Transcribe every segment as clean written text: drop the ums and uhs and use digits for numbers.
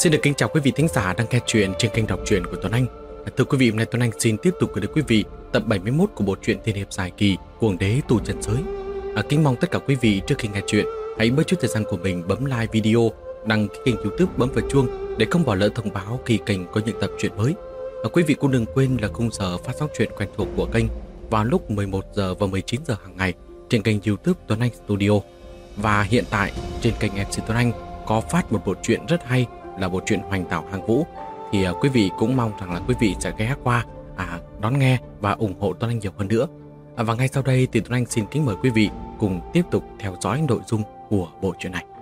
Xin được kính chào quý vị thính giả đang nghe chuyện trên kênh đọc truyện của Tuấn Anh. Thưa quý vị, hôm nay Tuấn Anh xin tiếp tục gửi đến quý vị tập 71 của bộ truyện tiên hiệp dài kỳ Cuồng Đế Tu Chân Giới. Kính mong tất cả quý vị trước khi nghe chuyện hãy bớt chút thời gian của mình bấm like video, đăng ký kênh YouTube, bấm vào chuông để không bỏ lỡ thông báo khi kênh có những tập truyện mới. Quý vị cũng đừng quên là khung giờ phát sóng truyện quen thuộc của kênh vào lúc 11 giờ và 19 giờ hàng ngày trên kênh YouTube Tuấn Anh Studio. Và hiện tại trên kênh MC Tuấn Anh có phát một bộ truyện rất hay là bộ truyện Hoành Tảo Hàng Vũ, thì quý vị cũng mong rằng là quý vị sẽ ghé qua đón nghe và ủng hộ Tuấn Anh nhiều hơn nữa. Và ngay sau đây thì Tuấn Anh xin kính mời quý vị cùng tiếp tục theo dõi nội dung của bộ truyện này.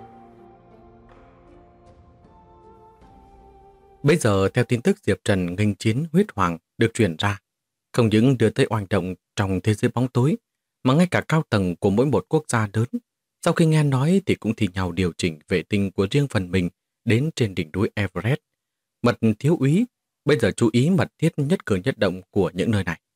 Bây giờ theo tin tức Diệp Trần nghênh chiến huyết hoàng được truyền ra, không những đưa tới oanh động trong thế giới bóng tối, mà ngay cả cao tầng của mỗi một quốc gia lớn sau khi nghe nói thì cũng thi nhau điều chỉnh vệ tinh của riêng phần mình đến trên đỉnh núi Everest. Mật thiếu úy bây giờ chú ý mật thiết nhất cử nhất động của những nơi này.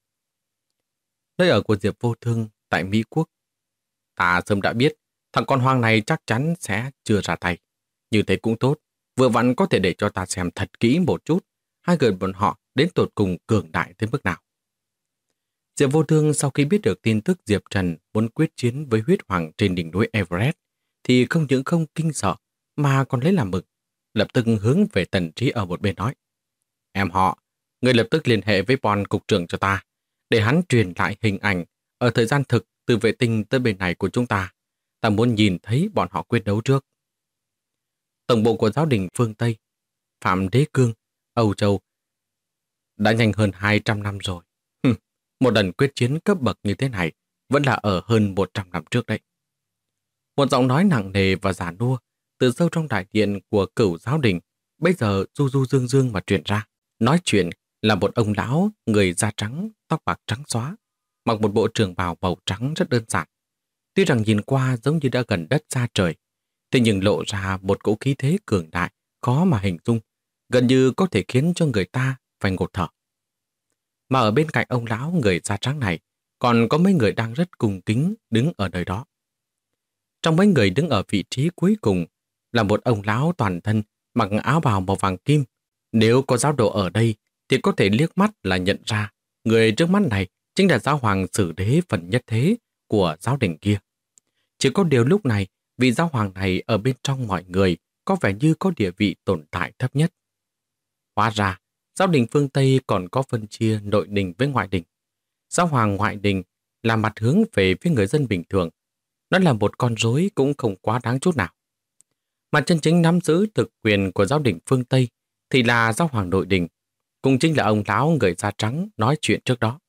Nơi ở của Diệp Vô Thương tại Mỹ Quốc. Ta sớm đã biết thằng con hoang này chắc chắn sẽ chưa ra tay. Như thế cũng tốt, vừa vặn có thể để cho ta xem thật kỹ một chút hai người bọn họ đến tột cùng cường đại tới mức nào. Diệp Vô Thương sau khi biết được tin tức Diệp Trần muốn quyết chiến với huyết hoàng trên đỉnh núi Everest thì không những không kinh sợ mà còn lấy làm mừng, lập tức hướng về Tần Trí ở một bên nói: Em họ, người lập tức liên hệ với Bon cục trưởng cho ta, để hắn truyền lại hình ảnh ở thời gian thực từ vệ tinh tới bên này của chúng ta. Ta muốn nhìn thấy bọn họ quyết đấu trước. Tổng bộ của giáo đình phương Tây, Phạm Đế Cương, Âu Châu đã nhanh hơn 200 năm rồi. Một lần quyết chiến cấp bậc như thế này vẫn là ở hơn 100 năm trước đấy. Một giọng nói nặng nề và già nua từ sâu trong đại điện của Cửu giáo đình bây giờ du du dương dương mà truyền ra. Nói chuyện là một ông lão người da trắng, tóc bạc trắng xóa, mặc một bộ trường bào màu trắng rất đơn giản. Tuy rằng nhìn qua giống như đã gần đất xa trời, thế nhưng lộ ra một cỗ khí thế cường đại khó mà hình dung, gần như có thể khiến cho người ta phải ngột thở. Mà ở bên cạnh ông lão người da trắng này còn có mấy người đang rất cung kính đứng ở nơi đó. Trong mấy người đứng ở vị trí cuối cùng là một ông lão toàn thân mặc áo bào màu vàng kim. Nếu có giáo đồ ở đây thì có thể liếc mắt là nhận ra người trước mắt này chính là giáo hoàng Sử Đế phần nhất thế của giáo đình kia. Chỉ có điều lúc này vị giáo hoàng này ở bên trong mọi người có vẻ như có địa vị tồn tại thấp nhất. Hóa ra giáo đình phương Tây còn có phân chia nội đình với ngoại đình. Giáo hoàng ngoại đình là mặt hướng về phía người dân bình thường. Nó là một con rối cũng không quá đáng chút nào. Mà chân chính nắm giữ thực quyền của giáo đình phương Tây thì là giáo hoàng nội đình, cũng chính là ông lão người da trắng nói chuyện trước đó.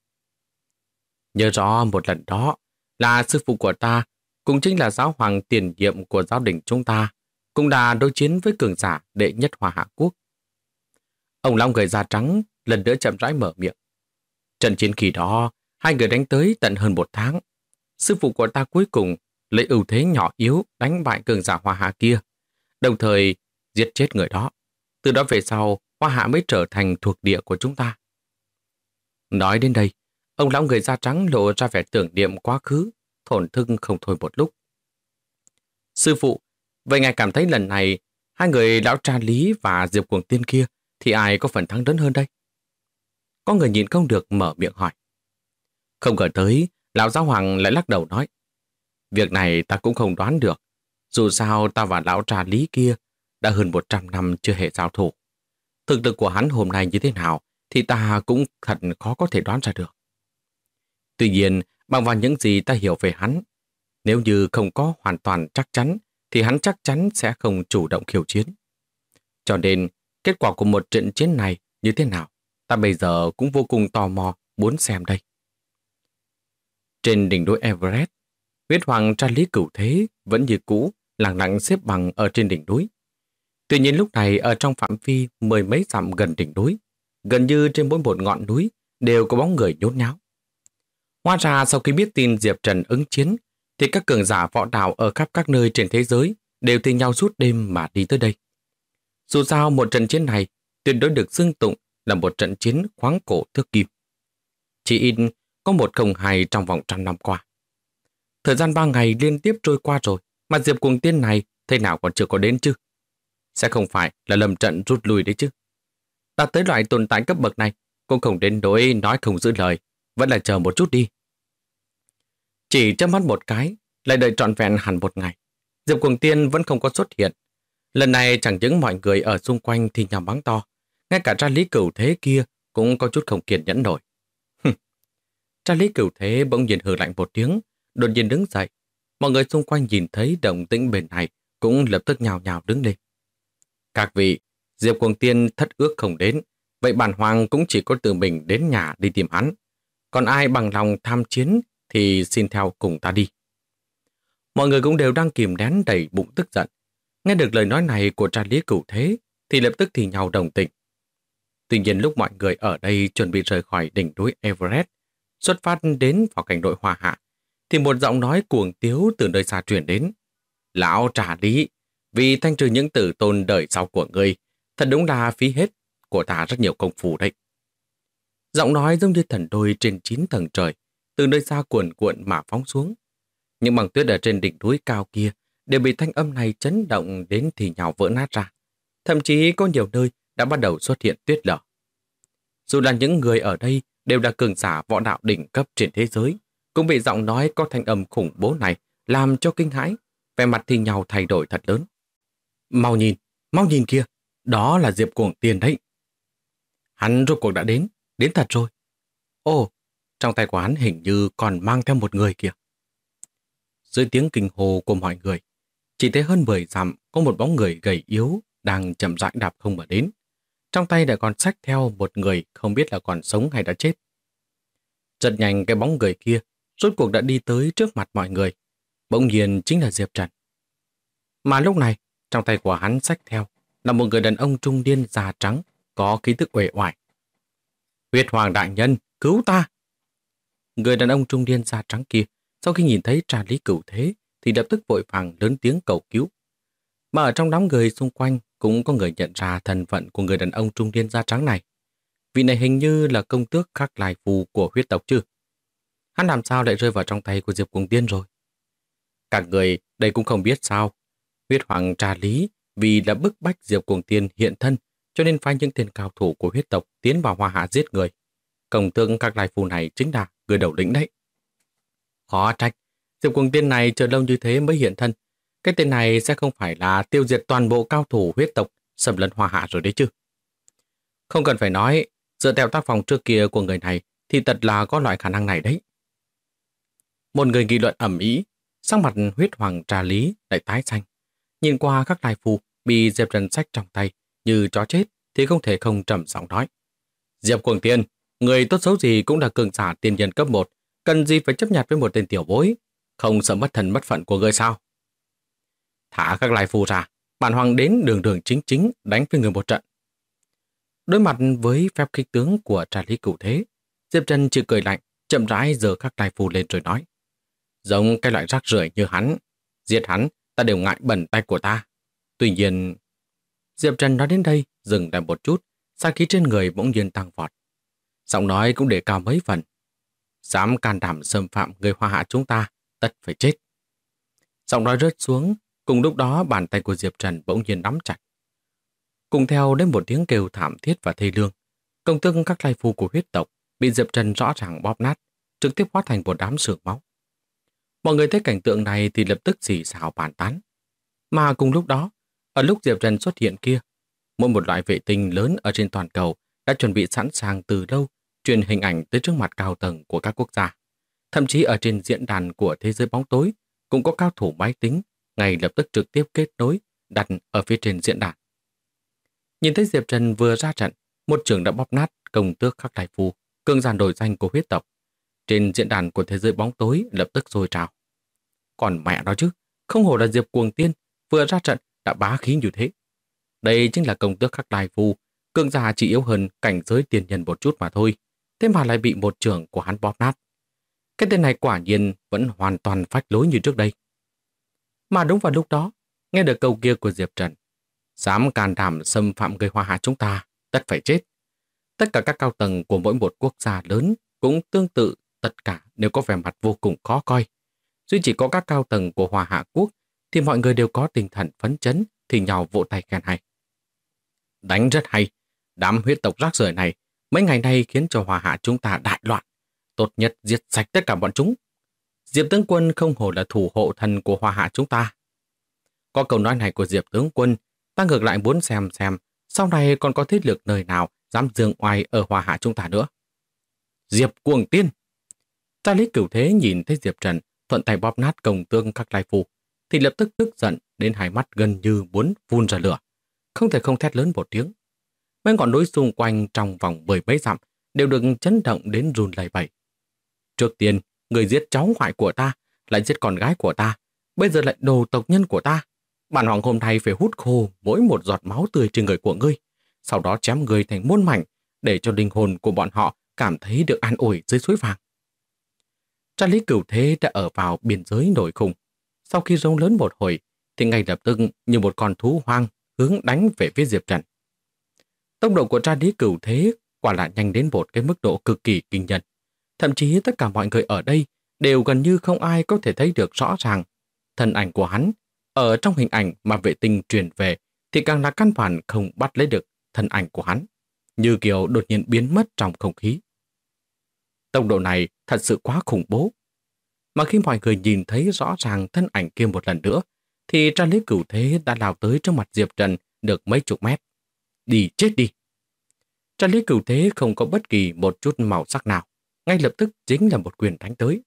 Nhớ rõ một lần đó là sư phụ của ta, cũng chính là giáo hoàng tiền nhiệm của giáo đình chúng ta, cũng đã đối chiến với cường giả đệ nhất Hoa Hạ Quốc. Ông lão người da trắng lần nữa chậm rãi mở miệng. Trận chiến kỳ đó, hai người đánh tới tận hơn 1 tháng. Sư phụ của ta cuối cùng lấy ưu thế nhỏ yếu đánh bại cường giả Hoa Hạ kia, đồng thời giết chết người đó. Từ đó về sau, Hoa Hạ mới trở thành thuộc địa của chúng ta. Nói đến đây, ông lão người da trắng lộ ra vẻ tưởng niệm quá khứ, thổn thức không thôi một lúc. Sư phụ, vậy ngài cảm thấy lần này hai người lão tra lý và Diệp Cuồng Tiên kia thì ai có phần thắng lớn hơn đây? Có người nhìn không được mở miệng hỏi. Không ngờ tới, lão giáo hoàng lại lắc đầu nói: Việc này ta cũng không đoán được. Dù sao ta và lão trà lý kia đã hơn 100 năm chưa hề giao thủ. Thực lực của hắn hôm nay như thế nào thì ta cũng thật khó có thể đoán ra được. Tuy nhiên, bằng vào những gì ta hiểu về hắn, nếu như không có hoàn toàn chắc chắn thì hắn chắc chắn sẽ không chủ động khiêu chiến. Cho nên, kết quả của một trận chiến này như thế nào, ta bây giờ cũng vô cùng tò mò muốn xem đây. Trên đỉnh núi Everest, huyết hoàng tra lý cửu thế vẫn như cũ, lặng lặng xếp bằng ở trên đỉnh núi. Tuy nhiên lúc này ở trong phạm vi 10 mấy dặm gần đỉnh núi, gần như trên mỗi một ngọn núi đều có bóng người nhốn nháo. Hóa ra sau khi biết tin Diệp Trần ứng chiến, thì các cường giả võ đạo ở khắp các nơi trên thế giới đều thi nhau suốt đêm mà đi tới đây. Dù sao một trận chiến này tuyệt đối được xưng tụng là một trận chiến khoáng cổ thước kim. Chỉ ít có 102 trong vòng 100 năm qua. Thời gian 3 ngày liên tiếp trôi qua rồi, mà Diệp Cuồng Tiên này thế nào còn chưa có đến chứ? sẽ không phải là lầm trận rút lui đấy chứ. Đạt tới loại tồn tại cấp bậc này, cũng không đến nỗi nói không giữ lời, vẫn là chờ một chút đi. Chỉ chớp mắt một cái, lại đợi trọn vẹn hẳn một ngày. Diệp Cuồng Tiên vẫn không có xuất hiện. Lần này chẳng những mọi người ở xung quanh thì nhào mắng to, ngay cả Tra Lý Cửu Thế kia cũng có chút không kiên nhẫn nổi. Tra Lý Cửu Thế bỗng nhiên hừ lạnh một tiếng, đột nhiên đứng dậy. Mọi người xung quanh nhìn thấy động tĩnh bên này cũng lập tức nhào nhào đứng lên. Các vị, Diệp Cuồng Tiên thất ước không đến, vậy bản hoàng cũng chỉ có tự mình đến nhà đi tìm hắn. Còn ai bằng lòng tham chiến thì xin theo cùng ta đi. Mọi người cũng đều đang kìm nén đầy bụng tức giận. Nghe được lời nói này của Tra Lý Cửu Thế thì lập tức thì nhào đồng tình. Tuy nhiên lúc mọi người ở đây chuẩn bị rời khỏi đỉnh núi Everest, xuất phát đến vào cảnh đội Hoa Hạ, thì một giọng nói cuồng tiếu từ nơi xa truyền đến. Lão Tra Lý, vì thanh trừ những tử tôn đời sau của ngươi, thật đúng là phí hết của ta rất nhiều công phu đấy. Giọng nói giống như thần đôi trên 9 tầng trời, từ nơi xa cuồn cuộn mà phóng xuống. Những băng tuyết ở trên đỉnh núi cao kia đều bị thanh âm này chấn động đến thì nhào vỡ nát ra. Thậm chí có nhiều nơi đã bắt đầu xuất hiện tuyết lở. Dù là những người ở đây đều là cường giả võ đạo đỉnh cấp trên thế giới, cũng bị giọng nói có thanh âm khủng bố này làm cho kinh hãi, vẻ mặt thì nhào thay đổi thật lớn. Mau nhìn kia, đó là Diệp Cuồng Tiên đấy. Hắn rốt cuộc đã đến thật rồi. Ồ, trong tay của hắn hình như còn mang theo một người kìa. Dưới tiếng kinh hô của mọi người, chỉ thấy hơn 10 dặm có một bóng người gầy yếu đang chậm rãi đạp không mà đến. Trong tay lại còn xách theo một người không biết là còn sống hay đã chết. Rất nhanh cái bóng người kia rốt cuộc đã đi tới trước mặt mọi người. Bỗng nhiên chính là Diệp Trần. Mà lúc này, trong tay của hắn xách theo là một người đàn ông trung niên da trắng, có khí tức uể oải. Huyết Hoàng đại nhân, cứu ta! Người đàn ông trung niên da trắng kia, sau khi nhìn thấy Tra Lý Cửu Thế, thì lập tức vội vàng lớn tiếng cầu cứu. Mà ở trong đám người xung quanh cũng có người nhận ra thân phận của người đàn ông trung niên da trắng này. Vị này hình như là công tước Khắc Lai Phù của huyết tộc chứ. Hắn làm sao lại rơi vào trong tay của Diệp Cuồng Tiên rồi? Các người đây cũng không biết sao. Huyết Hoàng Tra Lý vì đã bức bách Diệp Cuồng Tiên hiện thân, cho nên phái những tên cao thủ của huyết tộc tiến vào Hoa Hạ giết người. Công tước Khắc Lai Phù này chính là người đầu lĩnh đấy. Khó trách, Diệp Cuồng Tiên này chờ lâu như thế mới hiện thân. Cái tên này sẽ không phải là tiêu diệt toàn bộ cao thủ huyết tộc xâm lấn Hoa Hạ rồi đấy chứ. Không cần phải nói, dựa theo tác phong trước kia của người này thì thật là có loại khả năng này đấy. Một người nghị luận ầm ĩ, sắc mặt Huyết Hoàng Tra Lý lại tái xanh. Nhìn qua các lai phù bị Diệp Trần xách trong tay như chó chết thì không thể không trầm giọng nói. Diệp Cuồng Tiên, người tốt xấu gì cũng là cường giả tiên nhân cấp 1, cần gì phải chấp nhặt với một tên tiểu bối, không sợ mất thần mất phận của người sao? Thả các lai phù ra, bản hoàng đến đường đường chính chính đánh với người một trận. Đối mặt với phép khích tướng của Tra Lý Cửu Thế, Diệp Trần chỉ cười lạnh, chậm rãi giơ các lai phù lên rồi nói. Giống cái loại rác rưởi như hắn, giết hắn ta đều ngại bẩn tay của ta. Tuy nhiên, Diệp Trần nói đến đây, dừng lại một chút, sát khí trên người bỗng nhiên tăng vọt. Giọng nói cũng để cao mấy phần. Dám can đảm xâm phạm người Hoa Hạ chúng ta, tất phải chết. Giọng nói rớt xuống, cùng lúc đó bàn tay của Diệp Trần bỗng nhiên nắm chặt. Cùng theo đến một tiếng kêu thảm thiết và thê lương, công tước các lai phu của huyết tộc bị Diệp Trần rõ ràng bóp nát, trực tiếp hóa thành một đám sương máu. Mọi người thấy cảnh tượng này thì lập tức xì xào bàn tán. Mà cùng lúc đó, ở lúc Diệp Trần xuất hiện kia, mỗi một loại vệ tinh lớn ở trên toàn cầu đã chuẩn bị sẵn sàng từ lâu truyền hình ảnh tới trước mặt cao tầng của các quốc gia. Thậm chí ở trên diễn đàn của thế giới bóng tối cũng có cao thủ máy tính ngay lập tức trực tiếp kết nối đặt ở phía trên diễn đàn. Nhìn thấy Diệp Trần vừa ra trận, một trường đã bóp nát công tước Khắc Lai Phù, cường giả nổi danh của huyết tộc. Trên diễn đàn của thế giới bóng tối lập tức sôi trào. Còn mẹ đó chứ, không hổ là Diệp Cuồng Tiên, vừa ra trận đã bá khí như thế. Đây chính là công tước Khắc Lai Phù, cường giả chỉ yếu hơn cảnh giới tiền nhân một chút mà thôi, thế mà lại bị một trường của hắn bóp nát. Cái tên này quả nhiên vẫn hoàn toàn phách lối như trước đây. Mà đúng vào lúc đó, nghe được câu kia của Diệp Trần, dám can đảm xâm phạm người Hoa Hạ chúng ta, tất phải chết. Tất cả các cao tầng của mỗi một quốc gia lớn cũng tương tự, tất cả đều có vẻ mặt vô cùng khó coi. Duy chỉ có các cao tầng của Hoa Hạ quốc thì mọi người đều có tinh thần phấn chấn thì nhào vỗ tay khen hay. Đánh rất hay. Đám huyết tộc rác rưởi này mấy ngày nay khiến cho Hoa Hạ chúng ta đại loạn. Tốt nhất diệt sạch tất cả bọn chúng. Diệp tướng quân không hổ là thủ hộ thần của Hoa Hạ chúng ta. Có câu nói này của Diệp tướng quân, ta ngược lại muốn xem sau này còn có thế lực nơi nào dám dương oai ở Hoa Hạ chúng ta nữa. Diệp cuồng tiên! Tra lý Cửu Thế nhìn thấy Diệp Trần thuận tay bóp nát công tương các lai phu, thì lập tức tức giận đến hai mắt gần như muốn phun ra lửa. Không thể không thét lớn một tiếng. Mấy ngọn núi xung quanh trong vòng 10 mấy dặm đều được chấn động đến run lẩy bẩy. Trước tiên, người giết cháu ngoại của ta, lại giết con gái của ta, bây giờ lại đồ tộc nhân của ta. Bản hoàng hôm nay phải hút khô mỗi một giọt máu tươi trên người của ngươi, sau đó chém người thành muôn mảnh, để cho linh hồn của bọn họ cảm thấy được an ủi dưới suối vàng. Tra lý Cửu Thế đã ở vào biên giới nổi khủng. Sau khi rống lớn một hồi, thì ngay lập tức như một con thú hoang hướng đánh về phía Diệp Trần. Tốc độ của Tra lý Cửu Thế quả là nhanh đến một cái mức độ cực kỳ kinh nhân. Thậm chí tất cả mọi người ở đây đều gần như không ai có thể thấy được rõ ràng thân ảnh của hắn. Ở trong hình ảnh mà vệ tinh truyền về thì càng là căn bản không bắt lấy được thân ảnh của hắn, như kiểu đột nhiên biến mất trong không khí. Tốc độ này thật sự quá khủng bố. Mà khi mọi người nhìn thấy rõ ràng thân ảnh kia một lần nữa, thì Tra lý Cửu Thế đã lao tới trước mặt Diệp Trần được mấy chục mét. Đi chết đi! Tra lý Cửu Thế không có bất kỳ một chút màu sắc nào, ngay lập tức chính là một quyền đánh tới.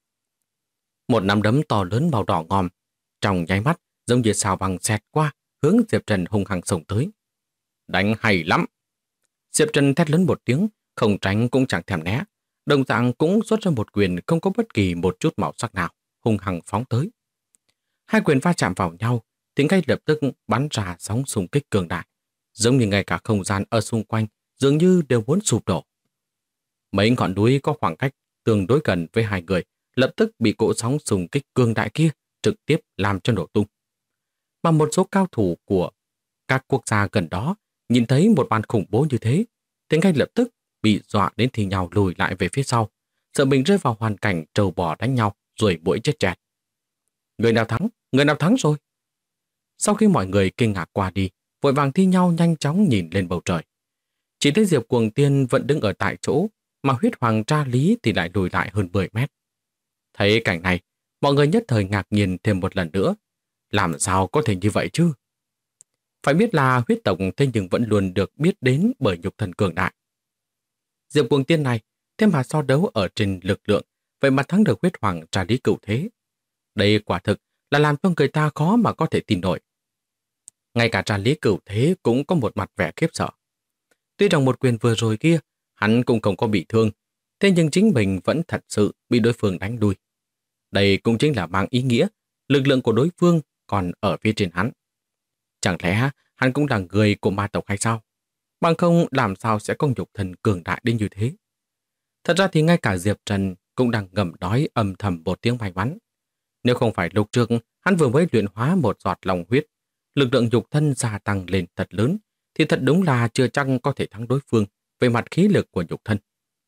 Một nắm đấm to lớn màu đỏ ngòm, trong nháy mắt giống như sao băng xẹt qua, hướng Diệp Trần hung hăng xông tới. Đánh hay lắm! Diệp Trần thét lớn một tiếng, không tránh cũng chẳng thèm né. Đồng dạng cũng xuất ra một quyền không có bất kỳ một chút màu sắc nào, hung hăng phóng tới. Hai quyền va chạm vào nhau, thì ngay lập tức bắn ra sóng xung kích cường đại, giống như ngay cả không gian ở xung quanh dường như đều muốn sụp đổ. Mấy ngọn núi có khoảng cách tương đối gần với hai người lập tức bị cỗ sóng xung kích cường đại kia trực tiếp làm cho nổ tung. Mà một số cao thủ của các quốc gia gần đó nhìn thấy một màn khủng bố như thế, thì ngay lập tức bị dọa đến thì nhào lùi lại về phía sau, sợ mình rơi vào hoàn cảnh trâu bò đánh nhau rồi mũi chết chẹt. Người nào thắng? Người nào thắng rồi? Sau khi mọi người kinh ngạc qua đi, vội vàng thi nhau nhanh chóng nhìn lên bầu trời. Chỉ thấy Diệp Cuồng Tiên vẫn đứng ở tại chỗ, mà huyết hoàng Tra lý thì lại lùi lại hơn 10 mét. Thấy cảnh này, mọi người nhất thời ngạc nhiên thêm một lần nữa. Làm sao có thể như vậy chứ? Phải biết là huyết tộc thế nhưng vẫn luôn được biết đến bởi nhục thần cường đại. Diệp Cuồng Tiên này, thêm mà so đấu ở trên lực lượng, vậy mà thắng được huyết hoàng Tra lý Cửu Thế. Đây quả thực là làm cho người ta khó mà có thể tin nổi. Ngay cả Tra lý Cửu Thế cũng có một mặt vẻ khiếp sợ. Tuy rằng một quyền vừa rồi kia, hắn cũng không có bị thương, thế nhưng chính mình vẫn thật sự bị đối phương đánh đuôi. Đây cũng chính là mang ý nghĩa lực lượng của đối phương còn ở phía trên hắn. Chẳng lẽ hắn cũng là người của ma tộc hay sao? Bằng không làm sao sẽ có nhục thần cường đại đến như thế? Thật ra thì ngay cả Diệp Trần cũng đang ngầm nói âm thầm một tiếng may mắn. Nếu không phải lúc trước hắn vừa mới luyện hóa một giọt lòng huyết, lực lượng nhục thân gia tăng lên thật lớn, thì thật đúng là chưa chắc có thể thắng đối phương về mặt khí lực của nhục thân.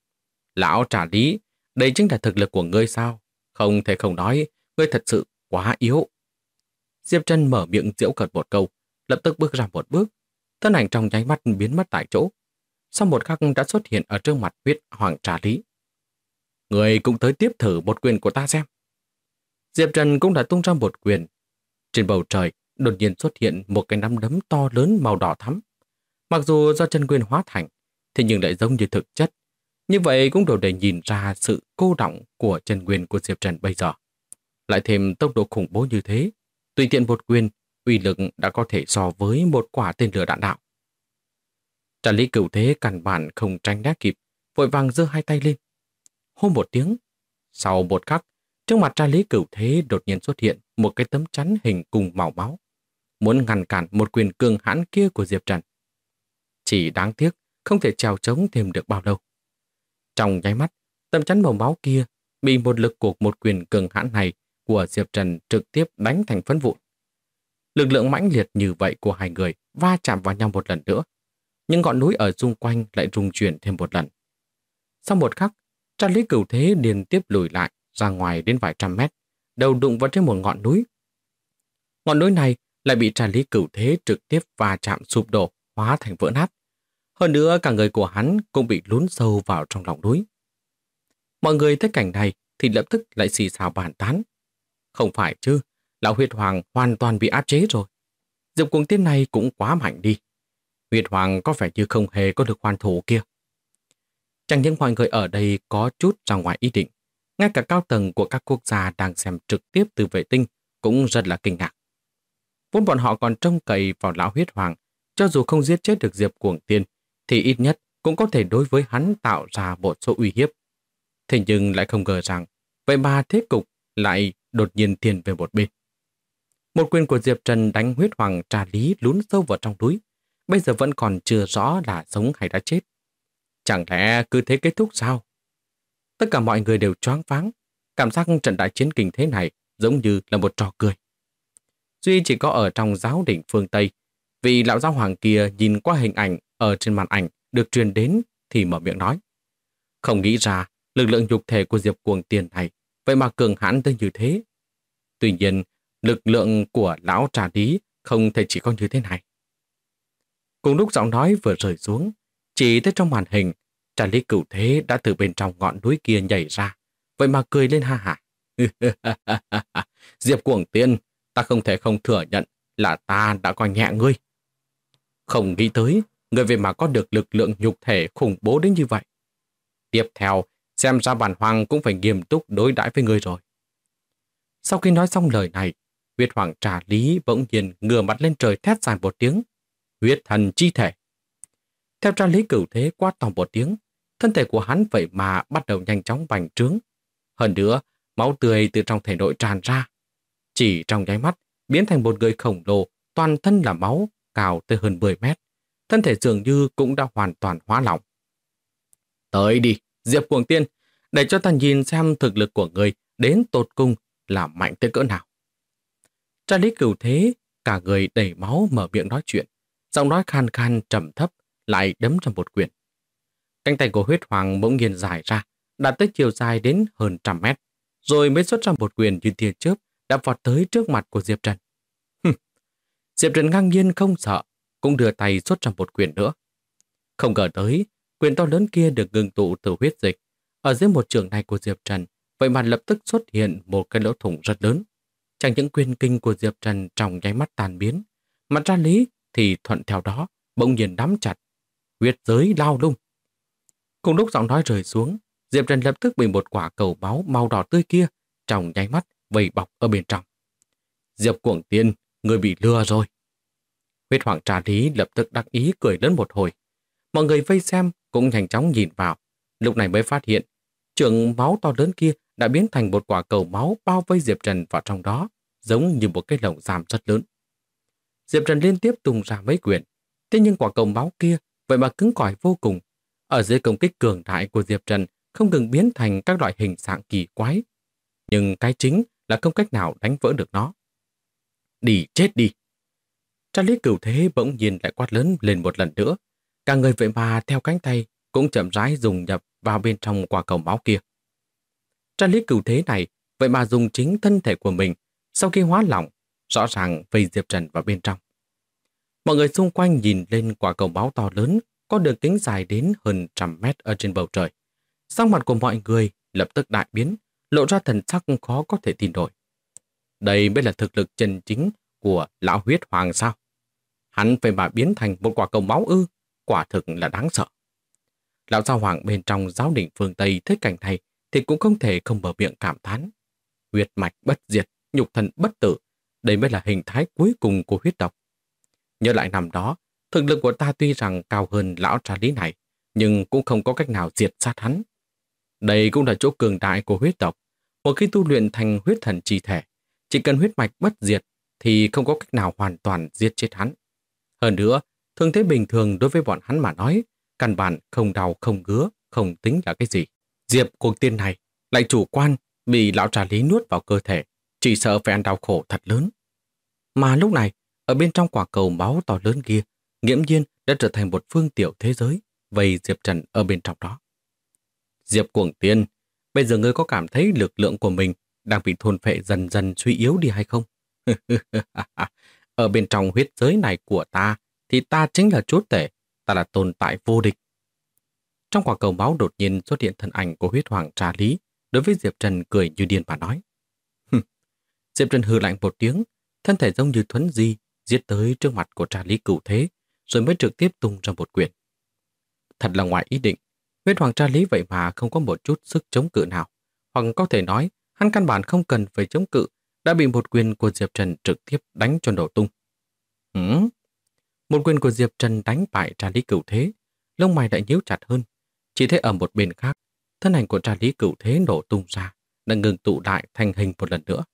Lão Trả Lý, đây chính là thực lực của ngươi sao? Không thể không nói, ngươi thật sự quá yếu. Diệp Trần mở miệng giễu cợt một câu, lập tức bước ra một bước, thân ảnh trong nháy mắt biến mất tại chỗ. Sau một khắc đã xuất hiện ở trước mặt huyết hoàng Trả Lý. Ngươi cũng tới tiếp thử một quyền của ta xem. Diệp Trần cũng đã tung ra một quyền. Trên bầu trời đột nhiên xuất hiện một cái nắm đấm to lớn màu đỏ thắm. Mặc dù do chân nguyên hóa thành, thế nhưng lại giống như thực chất. Như vậy cũng đủ để nhìn ra sự cô đọng của chân nguyên của Diệp Trần bây giờ. Lại thêm tốc độ khủng bố như thế, tùy tiện một quyền, uy lực đã có thể so với một quả tên lửa đạn đạo. Tra lý Cửu Thế căn bản không tránh né kịp, vội vàng giơ hai tay lên. Hô một tiếng, sau một khắc, trước mặt Tra lý Cửu Thế đột nhiên xuất hiện một cái tấm chắn hình cung màu máu, muốn ngăn cản một quyền cường hãn kia của Diệp Trần. Chỉ đáng tiếc, không thể trèo trống thêm được bao lâu. Trong nháy mắt, tấm chắn màu máu kia bị một lực của một quyền cường hãn này của Diệp Trần trực tiếp đánh thành phấn vụn. Lực lượng mãnh liệt như vậy của hai người va chạm vào nhau một lần nữa, nhưng ngọn núi ở xung quanh lại rung chuyển thêm một lần. Sau một khắc, Tra lý Cửu Thế liên tiếp lùi lại ra ngoài đến vài trăm mét, đầu đụng vào trên một ngọn núi. Ngọn núi này lại bị Tra lý Cửu Thế trực tiếp va chạm sụp đổ, hóa thành vỡ nát. Hơn nữa cả người của hắn cũng bị lún sâu vào trong lòng núi. Mọi người thấy cảnh này thì lập tức lại xì xào bàn tán. Không phải chứ, lão huyết hoàng hoàn toàn bị áp chế rồi. Diệp Cuồng Tiên này cũng quá mạnh đi. Huyết hoàng có vẻ như không hề có được hoàn thủ kia. Chẳng những mọi người ở đây có chút ra ngoài ý định, ngay cả cao tầng của các quốc gia đang xem trực tiếp từ vệ tinh cũng rất là kinh ngạc. Vốn bọn họ còn trông cậy vào lão huyết hoàng, cho dù không giết chết được Diệp Cuồng Tiên, thì ít nhất cũng có thể đối với hắn tạo ra một số uy hiếp. Thế nhưng lại không ngờ rằng, vậy mà thế cục lại đột nhiên thiên về một bên. Một quyền của Diệp Trần đánh huyết hoàng Trà Lý lún sâu vào trong núi, bây giờ vẫn còn chưa rõ là sống hay đã chết. Chẳng lẽ cứ thế kết thúc sao? Tất cả mọi người đều choáng váng, cảm giác trận đại chiến kinh thế này giống như là một trò cười. Duy chỉ có ở trong giáo đỉnh phương Tây, vị lão giáo hoàng kia nhìn qua hình ảnh ở trên màn ảnh được truyền đến thì mở miệng nói. Không nghĩ ra lực lượng nhục thể của Diệp Cuồng Tiên này vậy mà cường hãn tới như thế. Tuy nhiên, lực lượng của lão Trà Lý không thể chỉ có như thế này. Cùng lúc giọng nói vừa rơi xuống, chỉ thấy trong màn hình, Trà Lý Cửu Thế đã từ bên trong ngọn núi kia nhảy ra, vậy mà cười lên ha hả. Diệp Cuồng Tiên, ta không thể không thừa nhận là ta đã coi nhẹ ngươi. Không nghĩ tới, ngươi về mà có được lực lượng nhục thể khủng bố đến như vậy. Tiếp theo, xem ra bản hoàng cũng phải nghiêm túc đối đãi với ngươi rồi. Sau khi nói xong lời này, huyết hoàng Trà Lý bỗng nhiên ngửa mặt lên trời thét dài một tiếng. Huyết thần chi thể. Theo Trà Lý Cửu Thế quát to một tiếng, thân thể của hắn vậy mà bắt đầu nhanh chóng bành trướng. Hơn nữa, máu tươi từ trong thể nội tràn ra. Chỉ trong nháy mắt, biến thành một người khổng lồ, toàn thân là máu, cao tới hơn 10 mét. Thân thể dường như cũng đã hoàn toàn hóa lỏng. Tới đi, Diệp Cuồng Tiên, để cho ta nhìn xem thực lực của người đến tột cùng là mạnh tới cỡ nào. Trà Lý Cửu Thế, cả người đầy máu mở miệng nói chuyện, giọng nói khan khan trầm thấp, lại đấm ra một quyền. Cánh tay của huyết hoàng bỗng nhiên dài ra, đạt tới chiều dài đến hơn 100 mét, rồi mới xuất ra một quyền như tia chớp đã vọt tới trước mặt của Diệp Trần. Diệp Trần ngang nhiên không sợ, cũng đưa tay xuất ra một quyền nữa. Không ngờ tới, quyền to lớn kia được ngưng tụ từ huyết dịch. Ở dưới một trường này của Diệp Trần, vậy mà lập tức xuất hiện một cái lỗ thủng rất lớn. Chẳng những quyền kinh của Diệp Trần trong nháy mắt tan biến, mà Trà Lý thì thuận theo đó, bỗng nhiên nắm chặt. Huyết giới lao lung. Cùng lúc giọng nói rơi xuống, Diệp Trần lập tức bị một quả cầu máu màu đỏ tươi kia trong nháy mắt vây bọc ở bên trong. Diệp Cuồng Tiên, người bị lừa rồi. Huyết hoàng Trà Lý lập tức đắc ý cười lớn một hồi. Mọi người vây xem cũng nhanh chóng nhìn vào, lúc này mới phát hiện trường máu to lớn kia đã biến thành một quả cầu máu bao vây Diệp Trần vào trong đó, giống như một cái lồng giam rất lớn. Diệp Trần liên tiếp tung ra mấy quyền, thế nhưng quả cầu máu kia vậy mà cứng cỏi vô cùng. Ở dưới công kích cường đại của Diệp Trần không ngừng biến thành các loại hình dạng kỳ quái, nhưng cái chính là không cách nào đánh vỡ được nó. Đi chết đi! Trà Lý Cửu Thế bỗng nhiên lại quát lớn lên một lần nữa, cả người vậy mà theo cánh tay cũng chậm rãi dùng nhập vào bên trong quả cầu máu kia. Trà Lý Cửu Thế này vậy mà dùng chính thân thể của mình sau khi hóa lỏng, rõ ràng vây Diệp Trần vào bên trong. Mọi người xung quanh nhìn lên quả cầu máu to lớn có đường kính dài đến hơn 100 mét ở trên bầu trời. Sắc mặt của mọi người lập tức đại biến, lộ ra thần sắc khó có thể tin nổi. Đây mới là thực lực chân chính của lão huyết hoàng sao? Hắn phải mà biến thành một quả cầu máu ư, quả thực là đáng sợ. Lão giáo hoàng bên trong giáo đỉnh phương Tây thấy cảnh này thì cũng không thể không mở miệng cảm thán. Huyết mạch bất diệt, nhục thân bất tử, đây mới là hình thái cuối cùng của huyết tộc. Nhớ lại năm đó, thực lực của ta tuy rằng cao hơn lão Trà Lý này, nhưng cũng không có cách nào diệt sát hắn. Đây cũng là chỗ cường đại của huyết tộc. Một khi tu luyện thành huyết thần chi thể, chỉ cần huyết mạch bất diệt thì không có cách nào hoàn toàn giết chết hắn. Hơn nữa, thương thế bình thường đối với bọn hắn mà nói, căn bản không đau không ngứa, không tính là cái gì. Diệp Cuồng Tiên này lại chủ quan bị lão Trà Lý nuốt vào cơ thể, chỉ sợ phải ăn đau khổ thật lớn. Mà lúc này, ở bên trong quả cầu máu to lớn kia, nghiễm nhiên đã trở thành một phương tiểu thế giới, vây Diệp Trần ở bên trong đó. Diệp Cuồng Tiên, bây giờ ngươi có cảm thấy lực lượng của mình đang bị thôn phệ dần dần suy yếu đi hay không? Ở bên trong huyết giới này của ta, thì ta chính là chúa tể, ta là tồn tại vô địch. Trong quả cầu máu đột nhiên xuất hiện thân ảnh của huyết hoàng Trà Lý, đối với Diệp Trần cười như điên mà nói. Diệp Trần hừ lạnh một tiếng, thân thể giống như thuấn di, giết tới trước mặt của Trà Lý Cửu Thế, rồi mới trực tiếp tung ra một quyền. Thật là ngoài ý định, huyết hoàng Trà Lý vậy mà không có một chút sức chống cự nào, hoặc có thể nói hắn căn bản không cần phải chống cự, đã bị một quyền của Diệp Trần trực tiếp đánh cho nổ tung. Một quyền của Diệp Trần đánh bại Trà Lý Cửu Thế, lông mày lại nhíu chặt hơn. Chỉ thấy ở một bên khác, thân ảnh của Trà Lý Cửu Thế nổ tung ra, đã ngừng tụ lại thành hình một lần nữa.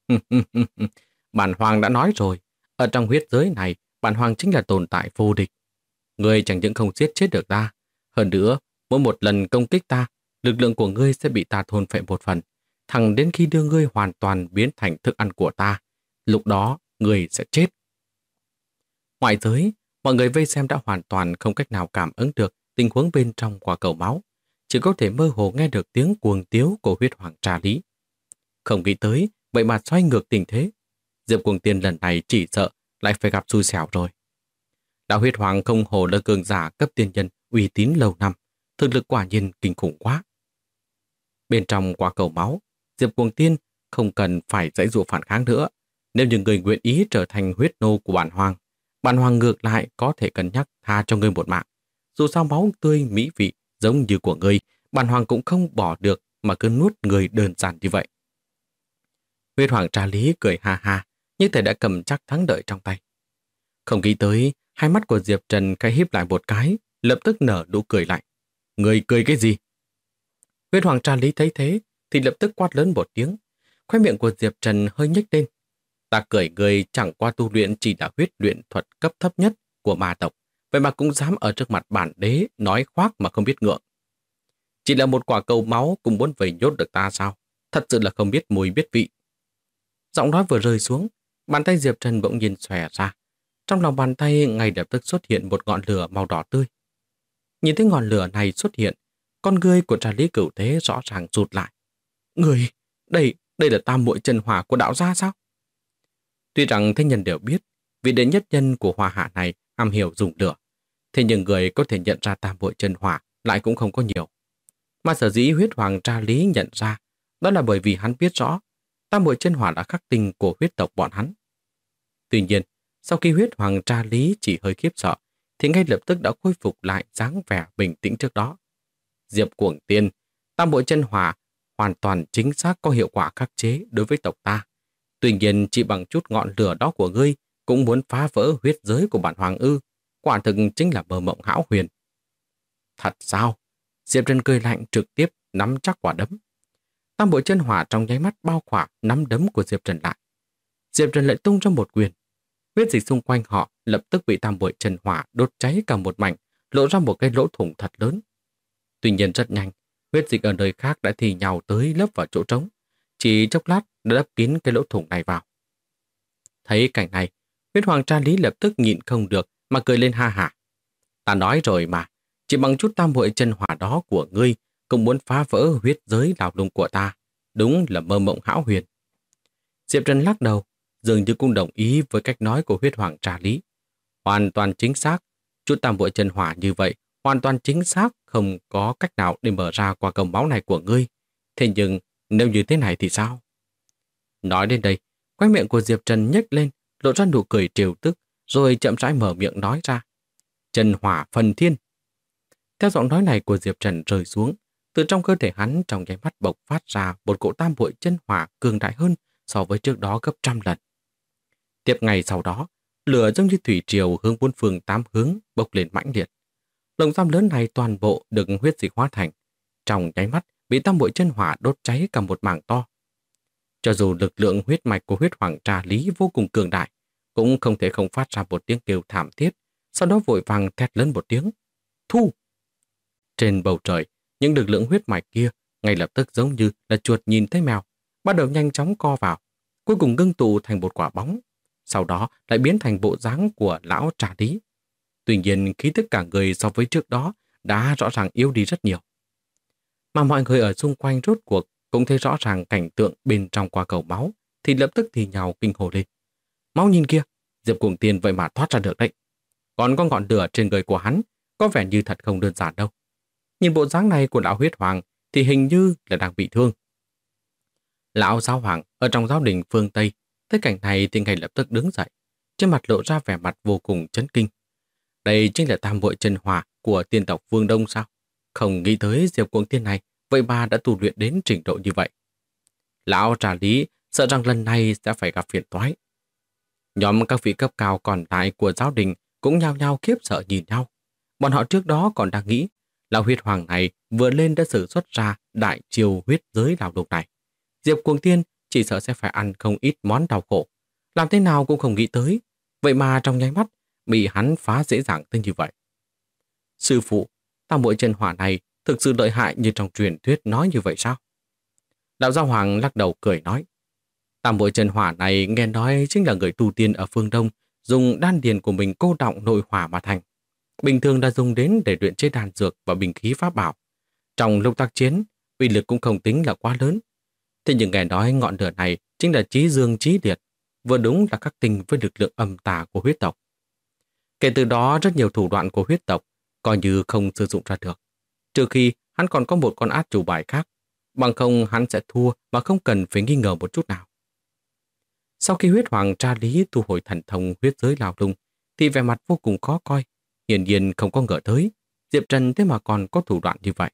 Bản hoàng đã nói rồi, ở trong huyết giới này, bản hoàng chính là tồn tại vô địch. Ngươi chẳng những không giết chết được ta, hơn nữa, mỗi một lần công kích ta, lực lượng của ngươi sẽ bị ta thôn phệ một phần, thẳng đến khi đưa ngươi hoàn toàn biến thành thức ăn của ta. Lúc đó, ngươi sẽ chết. Ngoại giới, mọi người vây xem đã hoàn toàn không cách nào cảm ứng được tình huống bên trong quả cầu máu, chỉ có thể mơ hồ nghe được tiếng cuồng tiếu của huyết hoàng Trà Lý. Không nghĩ tới, vậy mà xoay ngược tình thế. Diệp Cuồng Tiên lần này chỉ sợ lại phải gặp xui xẻo rồi. Đạo huyết hoàng không hồ là cường giả cấp tiên nhân uy tín lâu năm, thực lực quả nhiên kinh khủng quá. Bên trong quả cầu máu, Diệp Cuồng Tiên không cần phải dãy dụ phản kháng nữa. Nếu như người nguyện ý trở thành huyết nô của bản hoàng ngược lại có thể cân nhắc tha cho ngươi một mạng. Dù sao máu tươi mỹ vị giống như của ngươi, bản hoàng cũng không bỏ được mà cứ nuốt người đơn giản như vậy. Huyết hoàng Trà Lý cười ha ha, như thể đã cầm chắc thắng lợi trong tay. Không nghĩ tới, hai mắt của Diệp Trần khẽ híp lại một cái, lập tức nở nụ cười lạnh. Người cười cái gì? Huyết hoàng Trà Lý thấy thế, thì lập tức quát lớn một tiếng. Khóe miệng của Diệp Trần hơi nhếch lên. Ta cười người chẳng qua tu luyện chỉ là huyết luyện thuật cấp thấp nhất của ma tộc, vậy mà cũng dám ở trước mặt bản đế nói khoác mà không biết ngượng. Chỉ là một quả cầu máu cũng muốn về nhốt được ta sao? Thật sự là không biết mùi biết vị. Giọng nói vừa rơi xuống, bàn tay Diệp Trần bỗng nhiên xòe ra. Trong lòng bàn tay ngay lập tức xuất hiện một ngọn lửa màu đỏ tươi. Nhìn thấy ngọn lửa này xuất hiện, con ngươi của Trà Lý Cửu Thế rõ ràng rụt lại. Người, đây là tam muội chân hỏa của đạo gia sao? Tuy rằng thế nhân đều biết, vị đệ nhất nhân của Hoa Hạ này am hiểu dùng lửa, thế nhưng người có thể nhận ra tam muội chân hỏa lại cũng không có nhiều. Mà sở dĩ huyết hoàng Trà Lý nhận ra, đó là bởi vì hắn biết rõ tam muội chân hỏa là khắc tinh của huyết tộc bọn hắn. Tuy nhiên, sau khi huyết hoàng Trà Lý chỉ hơi khiếp sợ, thì ngay lập tức đã khôi phục lại dáng vẻ bình tĩnh trước đó. Diệp Cuồng Tiên, tam muội chân hỏa hoàn toàn chính xác có hiệu quả khắc chế đối với tộc ta. Tuy nhiên chỉ bằng chút ngọn lửa đó của ngươi cũng muốn phá vỡ huyết giới của bản hoàng ư, quả thực chính là mơ mộng hão huyền. Thật sao? Diệp Trần cười lạnh trực tiếp nắm chắc quả đấm. Tam muội chân hỏa trong nháy mắt bao khỏa nắm đấm của Diệp Trần lại. Diệp Trần lại tung ra một quyền. Huyết dịch xung quanh họ lập tức bị tam muội chân hỏa đốt cháy cả một mảnh, lộ ra một cái lỗ thủng thật lớn. Tuy nhiên rất nhanh, huyết dịch ở nơi khác đã thì nhào tới lấp vào chỗ trống. Chỉ chốc lát đã lấp kín cái lỗ thủng này vào. Thấy cảnh này, huyết hoàng Trà Lý lập tức nhịn không được mà cười lên ha hả. Ta nói rồi mà, chỉ bằng chút tam muội chân hỏa đó của ngươi cũng muốn phá vỡ huyết giới lão lung của ta. Đúng là mơ mộng hão huyền. Diệp Trần lắc đầu, dường như cũng đồng ý với cách nói của huyết hoàng Trà Lý. Hoàn toàn chính xác, chút tam muội chân hỏa như vậy, hoàn toàn chính xác không có cách nào để mở ra quả cầu máu này của ngươi. Thế nhưng, nếu như thế này thì sao? Nói đến đây, khóe miệng của Diệp Trần nhếch lên, lộ ra nụ cười trêu tức, rồi chậm rãi mở miệng nói ra. Chân hỏa phần thiên. Theo giọng nói này của Diệp Trần rơi xuống, từ trong cơ thể hắn trong nháy mắt bộc phát ra một cỗ tam muội chân hỏa cường đại hơn so với trước đó gấp 100 lần. Tiếp ngày sau đó, lửa giống như thủy triều hướng bốn phương tám hướng bốc lên mãnh liệt. Lồng giam lớn này toàn bộ được huyết dịch hóa thành, trong nháy mắt bị tam muội chân hỏa đốt cháy cả một mảng to. Cho dù lực lượng huyết mạch của huyết hoàng Trà Lý vô cùng cường đại, cũng không thể không phát ra một tiếng kêu thảm thiết, sau đó vội vàng thét lớn một tiếng. Thu! Trên bầu trời, những lực lượng huyết mạch kia ngay lập tức giống như là chuột nhìn thấy mèo, bắt đầu nhanh chóng co vào, cuối cùng ngưng tụ thành một quả bóng, sau đó lại biến thành bộ dáng của lão Trà Lý. Tuy nhiên khí tức cả người so với trước đó đã rõ ràng yếu đi rất nhiều. Mà mọi người ở xung quanh rốt cuộc cũng thấy rõ ràng cảnh tượng bên trong quả cầu máu, thì lập tức thì nhào kinh hồ lên. Máu nhìn kia, Diệp Cuồng Tiên vậy mà thoát ra được đấy. Còn có ngọn lửa trên người của hắn có vẻ như thật không đơn giản đâu. Nhìn bộ dáng này của lão huyết hoàng thì hình như là đang bị thương. Lão giáo hoàng ở trong giáo đình phương Tây thấy cảnh này thì ngay lập tức đứng dậy, trên mặt lộ ra vẻ mặt vô cùng chấn kinh. Đây chính là tam muội chân hỏa của tiên tộc Vương Đông sao? Không nghĩ tới Diệp Cuồng Tiên này, vậy mà đã tu luyện đến trình độ như vậy. Lão trà lý sợ rằng lần này sẽ phải gặp phiền toái. Nhóm các vị cấp cao còn lại của giáo đình cũng nhao nhao khiếp sợ nhìn nhau. Bọn họ trước đó còn đang nghĩ lão huyết hoàng này vừa lên đã sử xuất ra đại chiêu huyết giới lao đục này. Diệp Cuồng Tiên chỉ sợ sẽ phải ăn không ít món đau khổ. Làm thế nào cũng không nghĩ tới. Vậy mà trong nháy mắt bị hắn phá dễ dàng tới như vậy. Sư phụ, tam muội chân hỏa này thực sự lợi hại như trong truyền thuyết nói như vậy sao? Đạo Giáo Hoàng lắc đầu cười nói. Tam muội chân hỏa này nghe nói chính là người tu tiên ở phương Đông dùng đan điền của mình cô đọng nội hỏa mà thành. Bình thường đã dùng đến để luyện chế đan dược và binh khí pháp bảo. Trong lúc tác chiến, uy lực cũng không tính là quá lớn. Thế nhưng nghe nói ngọn lửa này chính là chí dương chí liệt, vừa đúng là khắc tinh với lực lượng âm tà của huyết tộc. Kể từ đó rất nhiều thủ đoạn của huyết tộc coi như không sử dụng ra được. Trừ khi hắn còn có một con át chủ bài khác, bằng không hắn sẽ thua mà không cần phải nghi ngờ một chút nào. Sau khi huyết hoàng tra lý thu hồi thần thông huyết giới lao lung, thì vẻ mặt vô cùng khó coi, hiển nhiên không có ngờ tới, Diệp Trần thế mà còn có thủ đoạn như vậy.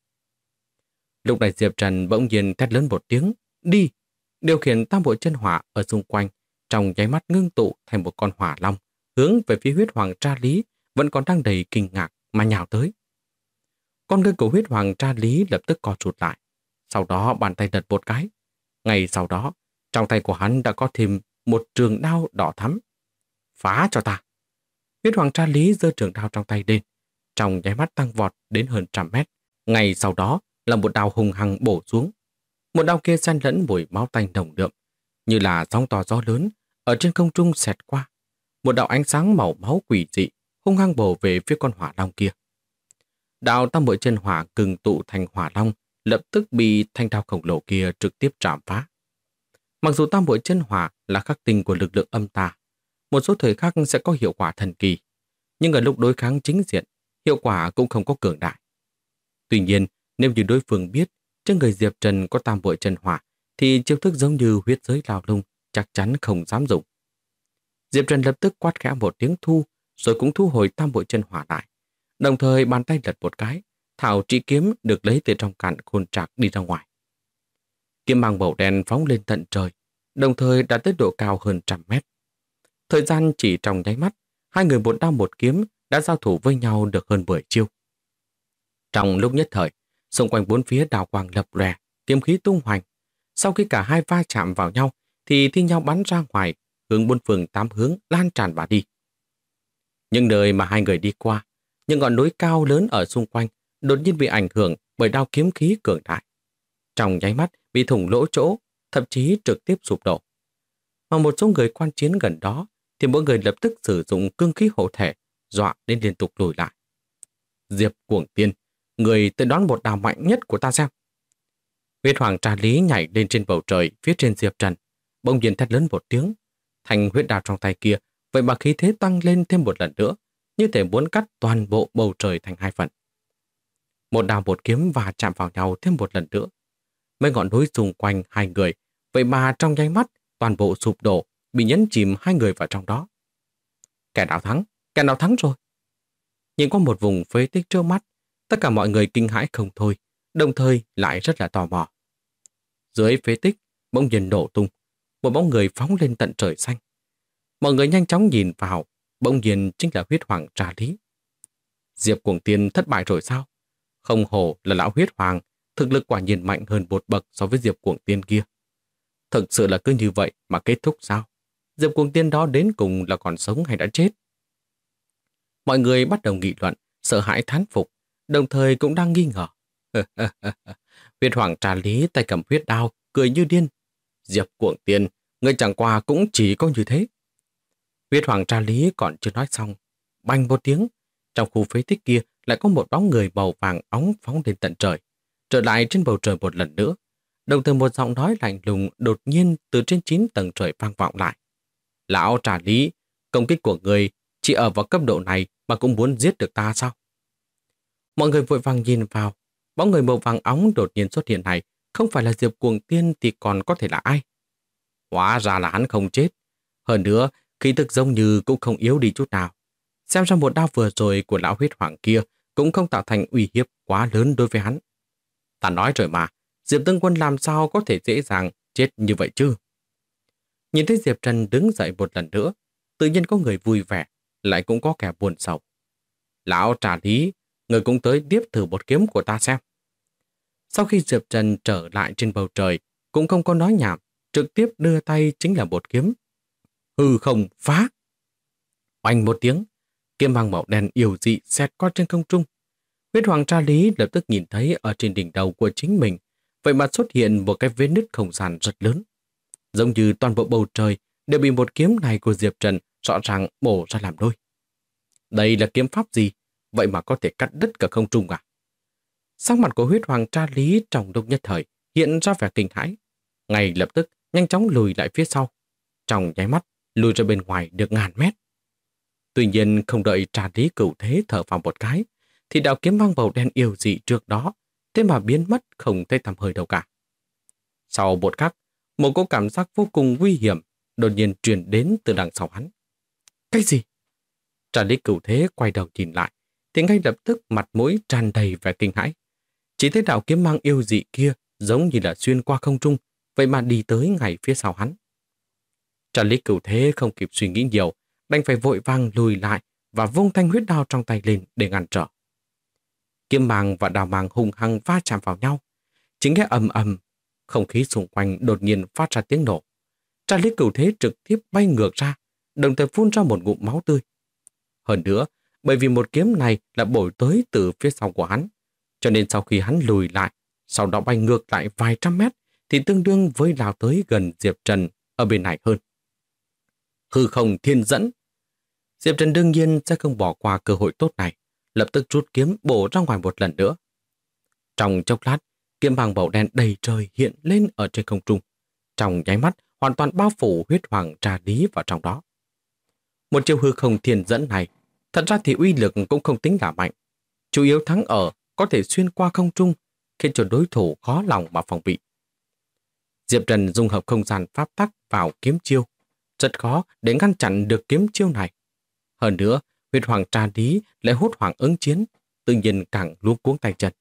Lúc này Diệp Trần bỗng nhiên thét lớn một tiếng, đi, điều khiển tam bộ chân hỏa ở xung quanh, trong nháy mắt ngưng tụ thành một con hỏa long, hướng về phía huyết hoàng tra lý vẫn còn đang đầy kinh ngạc mà nhào tới. Con ngươi của huyết hoàng tra lý lập tức co rụt lại, sau đó bàn tay lật một cái. Ngay sau đó, trong tay của hắn đã có thêm một trường đao đỏ thắm. Phá cho ta! Huyết hoàng tra lý giơ trường đao trong tay lên, trong nháy mắt tăng vọt đến hơn 100 mét. Ngay sau đó là một đao hùng hăng bổ xuống. Một đao kia xen lẫn mùi máu tanh nồng đượm, như là sóng to gió lớn ở trên không trung xẹt qua. Một đạo ánh sáng màu máu quỷ dị hung hăng bổ về phía con hỏa long kia. Đạo tam muội chân hỏa cừng tụ thành hỏa long lập tức bị thanh đao khổng lồ kia trực tiếp chạm phá. Mặc dù tam muội chân hỏa là khắc tinh của lực lượng âm tà, một số thời khắc sẽ có hiệu quả thần kỳ, nhưng ở lúc đối kháng chính diện, hiệu quả cũng không có cường đại. Tuy nhiên, nếu như đối phương biết trên người Diệp Trần có tam muội chân hỏa, thì chiêu thức giống như huyết giới lao lung chắc chắn không dám dùng. Diệp Trần lập tức quát khẽ một tiếng thu, rồi cũng thu hồi tam muội chân hỏa lại. Đồng thời bàn tay lật một cái, thảo trị kiếm được lấy từ trong cản khôn trạc đi ra ngoài. Kiếm mang màu đen phóng lên tận trời, đồng thời đạt tới độ cao hơn 100 mét. Thời gian chỉ trong nháy mắt, hai người một đao một kiếm đã giao thủ với nhau được hơn 10 chiêu. Trong lúc nhất thời, xung quanh bốn phía đào quang lập lòe, kiếm khí tung hoành. Sau khi cả hai va chạm vào nhau, thì thi nhau bắn ra ngoài, hướng bốn phương tám hướng lan tràn mà đi. Những nơi mà hai người đi qua, những ngọn núi cao lớn ở xung quanh đột nhiên bị ảnh hưởng bởi đao kiếm khí cường đại. Trong nháy mắt bị thủng lỗ chỗ, thậm chí trực tiếp sụp đổ. Mà một số người quan chiến gần đó thì mỗi người lập tức sử dụng cương khí hộ thể, dọa đến liên tục lùi lại. Diệp Cuồng Tiên, người tới đón một đao mạnh nhất của ta xem. Huyết hoàng trà lý nhảy lên trên bầu trời phía trên Diệp Trần, bỗng nhiên thét lớn một tiếng. Thành huyết đao trong tay kia, vậy mà khí thế tăng lên thêm một lần nữa, như thể muốn cắt toàn bộ bầu trời thành hai phần. Một đao một kiếm và chạm vào nhau thêm một lần nữa. Mấy ngọn núi xung quanh hai người, vậy mà trong nháy mắt toàn bộ sụp đổ, bị nhấn chìm hai người vào trong đó. Kẻ nào thắng rồi. Nhìn qua một vùng phế tích trước mắt, tất cả mọi người kinh hãi không thôi, đồng thời lại rất là tò mò. Dưới phế tích, bỗng nhiên nổ tung, một bóng người phóng lên tận trời xanh. Mọi người nhanh chóng nhìn vào, bỗng nhiên chính là huyết hoàng trà lý. Diệp Cuồng Tiên thất bại rồi sao? Không hổ là lão huyết hoàng, thực lực quả nhiên mạnh hơn một bậc so với Diệp Cuồng Tiên kia. Thực sự là cứ như vậy mà kết thúc sao? Diệp Cuồng Tiên đó đến cùng là còn sống hay đã chết? Mọi người bắt đầu nghị luận, sợ hãi thán phục, đồng thời cũng đang nghi ngờ. Huyết hoàng trà lý tay cầm huyết đao, cười như điên. Diệp Cuồng Tiên, người chẳng qua cũng chỉ có như thế. Huyết hoàng trà lý còn chưa nói xong. Bành một tiếng, trong khu phế tích kia lại có một bóng người màu vàng óng phóng lên tận trời, trở lại trên bầu trời một lần nữa. Đồng thời một giọng nói lạnh lùng đột nhiên từ trên 9 tầng trời vang vọng lại. Lão trà lý, công kích của người Chỉ ở vào cấp độ này mà cũng muốn giết được ta sao? Mọi người vội vàng nhìn vào. Bóng người màu vàng óng đột nhiên xuất hiện này không phải là Diệp Cuồng Tiên thì còn có thể là ai? Hóa ra là hắn không chết. Hơn nữa, khí tức giống như cũng không yếu đi chút nào. Xem ra một đao vừa rồi của lão huyết hoàng kia cũng không tạo thành uy hiếp quá lớn đối với hắn. Ta nói rồi mà, Diệp Tướng Quân làm sao có thể dễ dàng chết như vậy chứ? Nhìn thấy Diệp Trần đứng dậy một lần nữa, tự nhiên có người vui vẻ, lại cũng có kẻ buồn sầu. Lão Trà Lý, người cũng tới tiếp thử một kiếm của ta xem. Sau khi Diệp Trần trở lại trên bầu trời, cũng không có nói nhảm, trực tiếp đưa tay chính là một kiếm. Hư không phá! Oanh một tiếng, kiếm mang màu đen yêu dị xẹt qua trên không trung. Huyết Hoàng Tra Lý lập tức nhìn thấy ở trên đỉnh đầu của chính mình, vậy mà xuất hiện một cái vết nứt không gian rất lớn. Giống như toàn bộ bầu trời đều bị một kiếm này của Diệp Trần rõ ràng bổ ra làm đôi. Đây là kiếm pháp gì? Vậy mà có thể cắt đứt cả không trung à? Sắc mặt của Huyết Hoàng Tra Lý trong lúc nhất thời hiện ra vẻ kinh hãi. Ngay lập tức nhanh chóng lùi lại phía sau. Trong nháy mắt lùi ra bên ngoài được ngàn mét. Tuy nhiên không đợi Tra Lý cửu thế thở vào một cái, thì đạo kiếm mang màu đen yêu dị trước đó thế mà biến mất không thấy tăm hơi đâu cả. Sau một khắc, một cỗ cảm giác vô cùng nguy hiểm đột nhiên truyền đến từ đằng sau hắn. Cái gì? Tra Lý cửu thế quay đầu nhìn lại, thì ngay lập tức mặt mũi tràn đầy vẻ kinh hãi. Chỉ thấy đạo kiếm mang yêu dị kia giống như là xuyên qua không trung, vậy mà đi tới ngay phía sau hắn. Tra Lý cửu thế không kịp suy nghĩ nhiều, đành phải vội vàng lùi lại và vung thanh huyết đao trong tay lên để ngăn trở. Kiếm mang và đao mang hung hăng va chạm vào nhau. Chính nghe ầm ầm, không khí xung quanh đột nhiên phát ra tiếng nổ. Tra Lý cửu thế trực tiếp bay ngược ra, đồng thời phun ra một ngụm máu tươi. Hơn nữa, bởi vì một kiếm này là bổ tới từ phía sau của hắn, cho nên sau khi hắn lùi lại, sau đó bay ngược lại vài trăm mét, thì tương đương với lao tới gần Diệp Trần ở bên này hơn. Hư không thiên dẫn. Diệp Trần đương nhiên sẽ không bỏ qua cơ hội tốt này, lập tức rút kiếm bổ ra ngoài một lần nữa. Trong chốc lát, kiếm bằng màu đen đầy trời hiện lên ở trên không trung. Trong nháy mắt, hoàn toàn bao phủ Huyết Hoàng Tra Lý vào trong đó. Một chiêu hư không thiên dẫn này, thật ra thì uy lực cũng không tính là mạnh. Chủ yếu thắng ở có thể xuyên qua không trung, khiến cho đối thủ khó lòng mà phòng bị. Diệp Trần dung hợp không gian pháp tắc vào kiếm chiêu, rất khó để ngăn chặn được kiếm chiêu này. Hơn nữa, Huyết Hoàng Tra Lý lại hốt hoảng ứng chiến, tự nhiên càng luống cuống tay chân.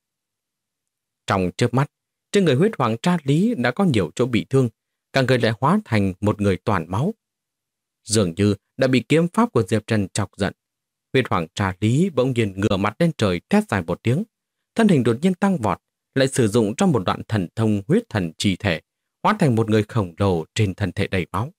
Trong chớp mắt, trên người Huyết Hoàng Tra Lý đã có nhiều chỗ bị thương, cả người lại hóa thành một người toàn máu. Dường như đã bị kiếm pháp của Diệp Trần chọc giận. Huyết Hoàng Tra Lý bỗng nhiên ngửa mặt lên trời thét dài một tiếng, thân hình đột nhiên tăng vọt, lại sử dụng trong một đoạn thần thông huyết thần trì thể, hóa thành một người khổng lồ trên thân thể đầy máu.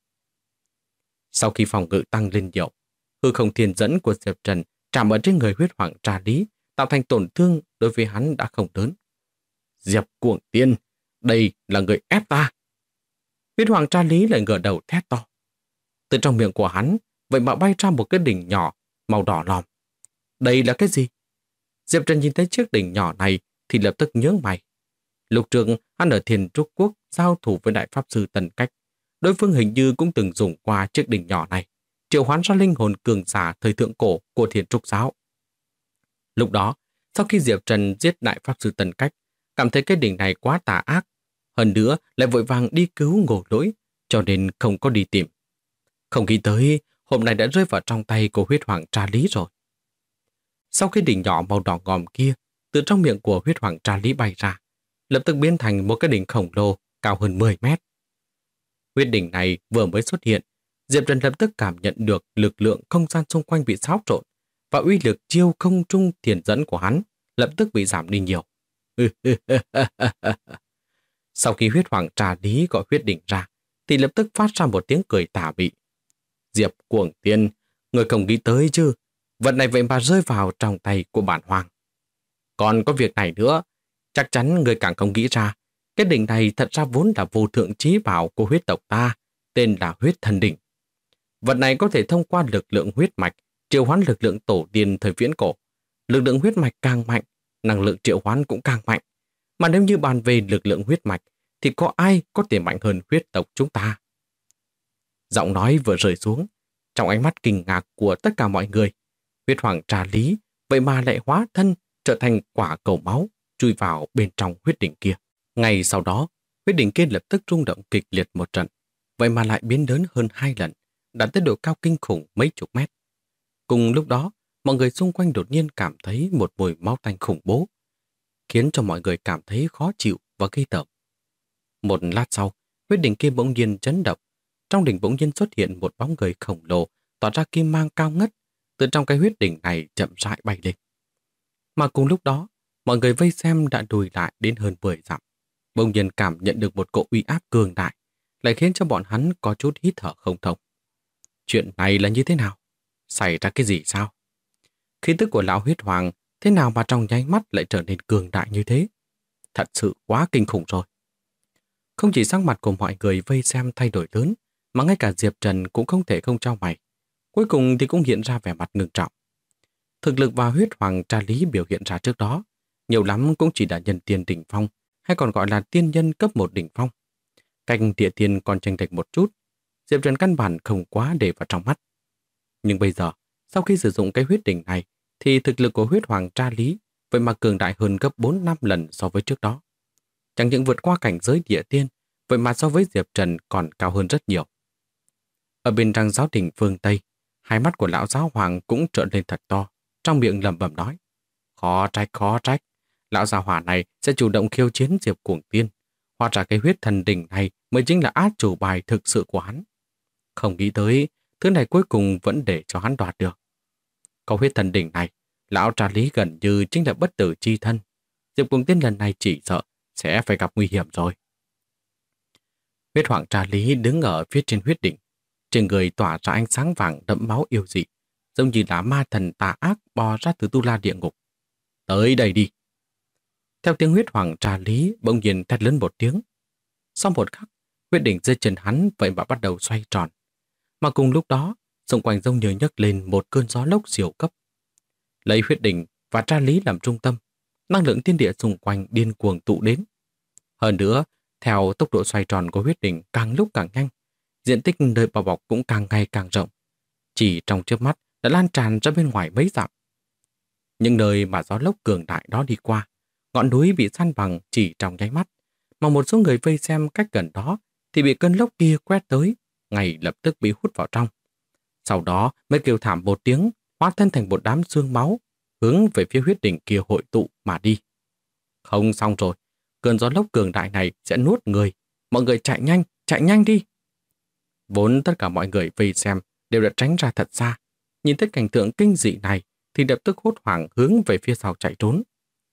Sau khi phòng ngự tăng lên nhiều, hư không thiên dẫn của Diệp Trần chạm ở trên người Huyết Hoàng Tra Lý, tạo thành tổn thương đối với hắn đã không lớn. Diệp Cuồng Tiên, đây là người ép ta. Huyết Hoàng Tra Lý lại ngửa đầu thét to. Từ trong miệng của hắn, vậy mà bay ra một cái đỉnh nhỏ màu đỏ lòm. Đây là cái gì? Diệp Trần nhìn thấy chiếc đỉnh nhỏ này thì lập tức nhướng mày. Lúc trước hắn ở Thiên Trúc Quốc giao thủ với Đại Pháp Sư Tần Cách. Đối phương hình như cũng từng dùng qua chiếc đỉnh nhỏ này, triệu hoán ra linh hồn cường giả thời thượng cổ của Thiên Trúc giáo. Lúc đó, sau khi Diệp Trần giết Đại Pháp Sư Tần Cách, cảm thấy cái đỉnh này quá tà ác, hơn nữa lại vội vàng đi cứu Ngô Lỗi, cho nên không có đi tìm. Không nghĩ tới hôm nay đã rơi vào trong tay của Huyết Hoàng Tra Lý rồi. Sau khi đỉnh nhỏ màu đỏ ngòm kia từ trong miệng của Huyết Hoàng Tra Lý bay ra, lập tức biến thành một cái đỉnh khổng lồ cao hơn 10 mét. Huyết đỉnh này vừa mới xuất hiện, Diệp Trần lập tức cảm nhận được lực lượng không gian xung quanh bị xáo trộn và uy lực chiêu không trung thiền dẫn của hắn lập tức bị giảm đi nhiều. Sau khi Huyết Hoàng Tra Lý gọi huyết đỉnh ra, thì lập tức phát ra một tiếng cười tà mị. Diệp Cuồng Tiên, người không nghĩ tới chứ, vật này vậy mà rơi vào trong tay của bản hoàng. Còn có việc này nữa, chắc chắn người càng không nghĩ ra, cái đỉnh này thật ra vốn là vô thượng chí bảo của huyết tộc ta, tên là huyết thần đỉnh. Vật này có thể thông qua lực lượng huyết mạch, triệu hoán lực lượng tổ tiên thời viễn cổ. Lực lượng huyết mạch càng mạnh, năng lượng triệu hoán cũng càng mạnh. Mà nếu như bàn về lực lượng huyết mạch, thì có ai có thể mạnh hơn huyết tộc chúng ta? Giọng nói vừa rơi xuống, Trong ánh mắt kinh ngạc của tất cả mọi người, huyết hoàng trà lý vậy mà lại hóa thân trở thành quả cầu máu chui vào bên trong huyết đỉnh kia. Ngay sau đó, huyết đỉnh kia lập tức rung động kịch liệt một trận, vậy mà lại biến lớn hơn 2 lần, đạt tới độ cao kinh khủng mấy chục mét. Cùng lúc đó, mọi người xung quanh đột nhiên cảm thấy một mùi máu tanh khủng bố, khiến cho mọi người cảm thấy khó chịu và ghê tởm. Một lát sau, huyết đỉnh kia bỗng nhiên chấn động. Trong đỉnh bỗng nhiên xuất hiện một bóng người khổng lồ tỏa ra kim mang cao ngất, từ trong cái huyết đỉnh này chậm rãi bay lên. Mà cùng lúc đó, mọi người vây xem đã lùi lại đến hơn 10 dặm. Bỗng nhiên cảm nhận được một cỗ uy áp cường đại, lại khiến cho bọn hắn có chút hít thở không thông. Chuyện này là như thế nào? Xảy ra cái gì sao? Khí tức của lão huyết hoàng thế nào mà trong nháy mắt lại trở nên cường đại như thế? Thật sự quá kinh khủng rồi. Không chỉ sắc mặt của mọi người vây xem thay đổi lớn, mà ngay cả Diệp Trần cũng không thể không chau mày. Cuối cùng thì cũng hiện ra vẻ mặt ngưng trọng. Thực lực và huyết hoàng tra lý biểu hiện ra trước đó, nhiều lắm cũng chỉ là nhân tiên đỉnh phong, hay còn gọi là tiên nhân cấp 1 đỉnh phong. Cạnh địa tiên còn chênh lệch một chút, Diệp Trần căn bản không quá để vào trong mắt. Nhưng bây giờ, sau khi sử dụng cái huyết đỉnh này, thì thực lực của huyết hoàng tra lý vậy mà cường đại hơn gấp 4-5 lần so với trước đó. Chẳng những vượt qua cảnh giới địa tiên, vậy mà so với Diệp Trần còn cao hơn rất nhiều. Ở bên trong giáo đình phương Tây, hai mắt của lão giáo hoàng cũng trợn lên thật to, trong miệng lẩm bẩm nói: khó trách, lão gia hỏa này sẽ chủ động khiêu chiến Diệp Cuồng Tiên. Hóa ra cái huyết thần đỉnh này mới chính là át chủ bài thực sự của hắn. Không nghĩ tới, thứ này cuối cùng vẫn để cho hắn đoạt được. Có huyết thần đỉnh này, lão tra lý gần như chính là bất tử chi thân. Diệp Cuồng Tiên lần này chỉ sợ sẽ phải gặp nguy hiểm rồi. Huyết hoàng tra lý đứng ở phía trên huyết đỉnh, trên người tỏa ra ánh sáng vàng đẫm máu yêu dị, giống như là ma thần tà ác bò ra từ tu la địa ngục. Tới đây đi! Theo tiếng huyết hoàng tra lý bỗng nhiên thét lớn một tiếng. Sau một khắc, huyết đỉnh dưới chân hắn vậy mà bắt đầu xoay tròn. Mà cùng lúc đó, xung quanh giống như nhấc lên một cơn gió lốc siêu cấp. Lấy huyết đỉnh và tra lý làm trung tâm, năng lượng thiên địa xung quanh điên cuồng tụ đến. Hơn nữa, theo tốc độ xoay tròn của huyết đỉnh càng lúc càng nhanh, diện tích nơi bao bọc cũng càng ngày càng rộng. Chỉ trong chớp mắt đã lan tràn ra bên ngoài mấy dặm. Những nơi mà gió lốc cường đại đó đi qua, ngọn núi bị san bằng chỉ trong nháy mắt, mà một số người vây xem cách gần đó thì bị cơn lốc kia quét tới, ngay lập tức bị hút vào trong. Sau đó mới kêu thảm một tiếng, hóa thân thành một đám xương máu, hướng về phía huyết đỉnh kia hội tụ mà đi. Không xong rồi, cơn gió lốc cường đại này sẽ nuốt người, mọi người chạy nhanh đi. Vốn tất cả mọi người vây xem đều đã tránh ra thật xa, nhìn thấy cảnh tượng kinh dị này thì lập tức hốt hoảng hướng về phía sau chạy trốn.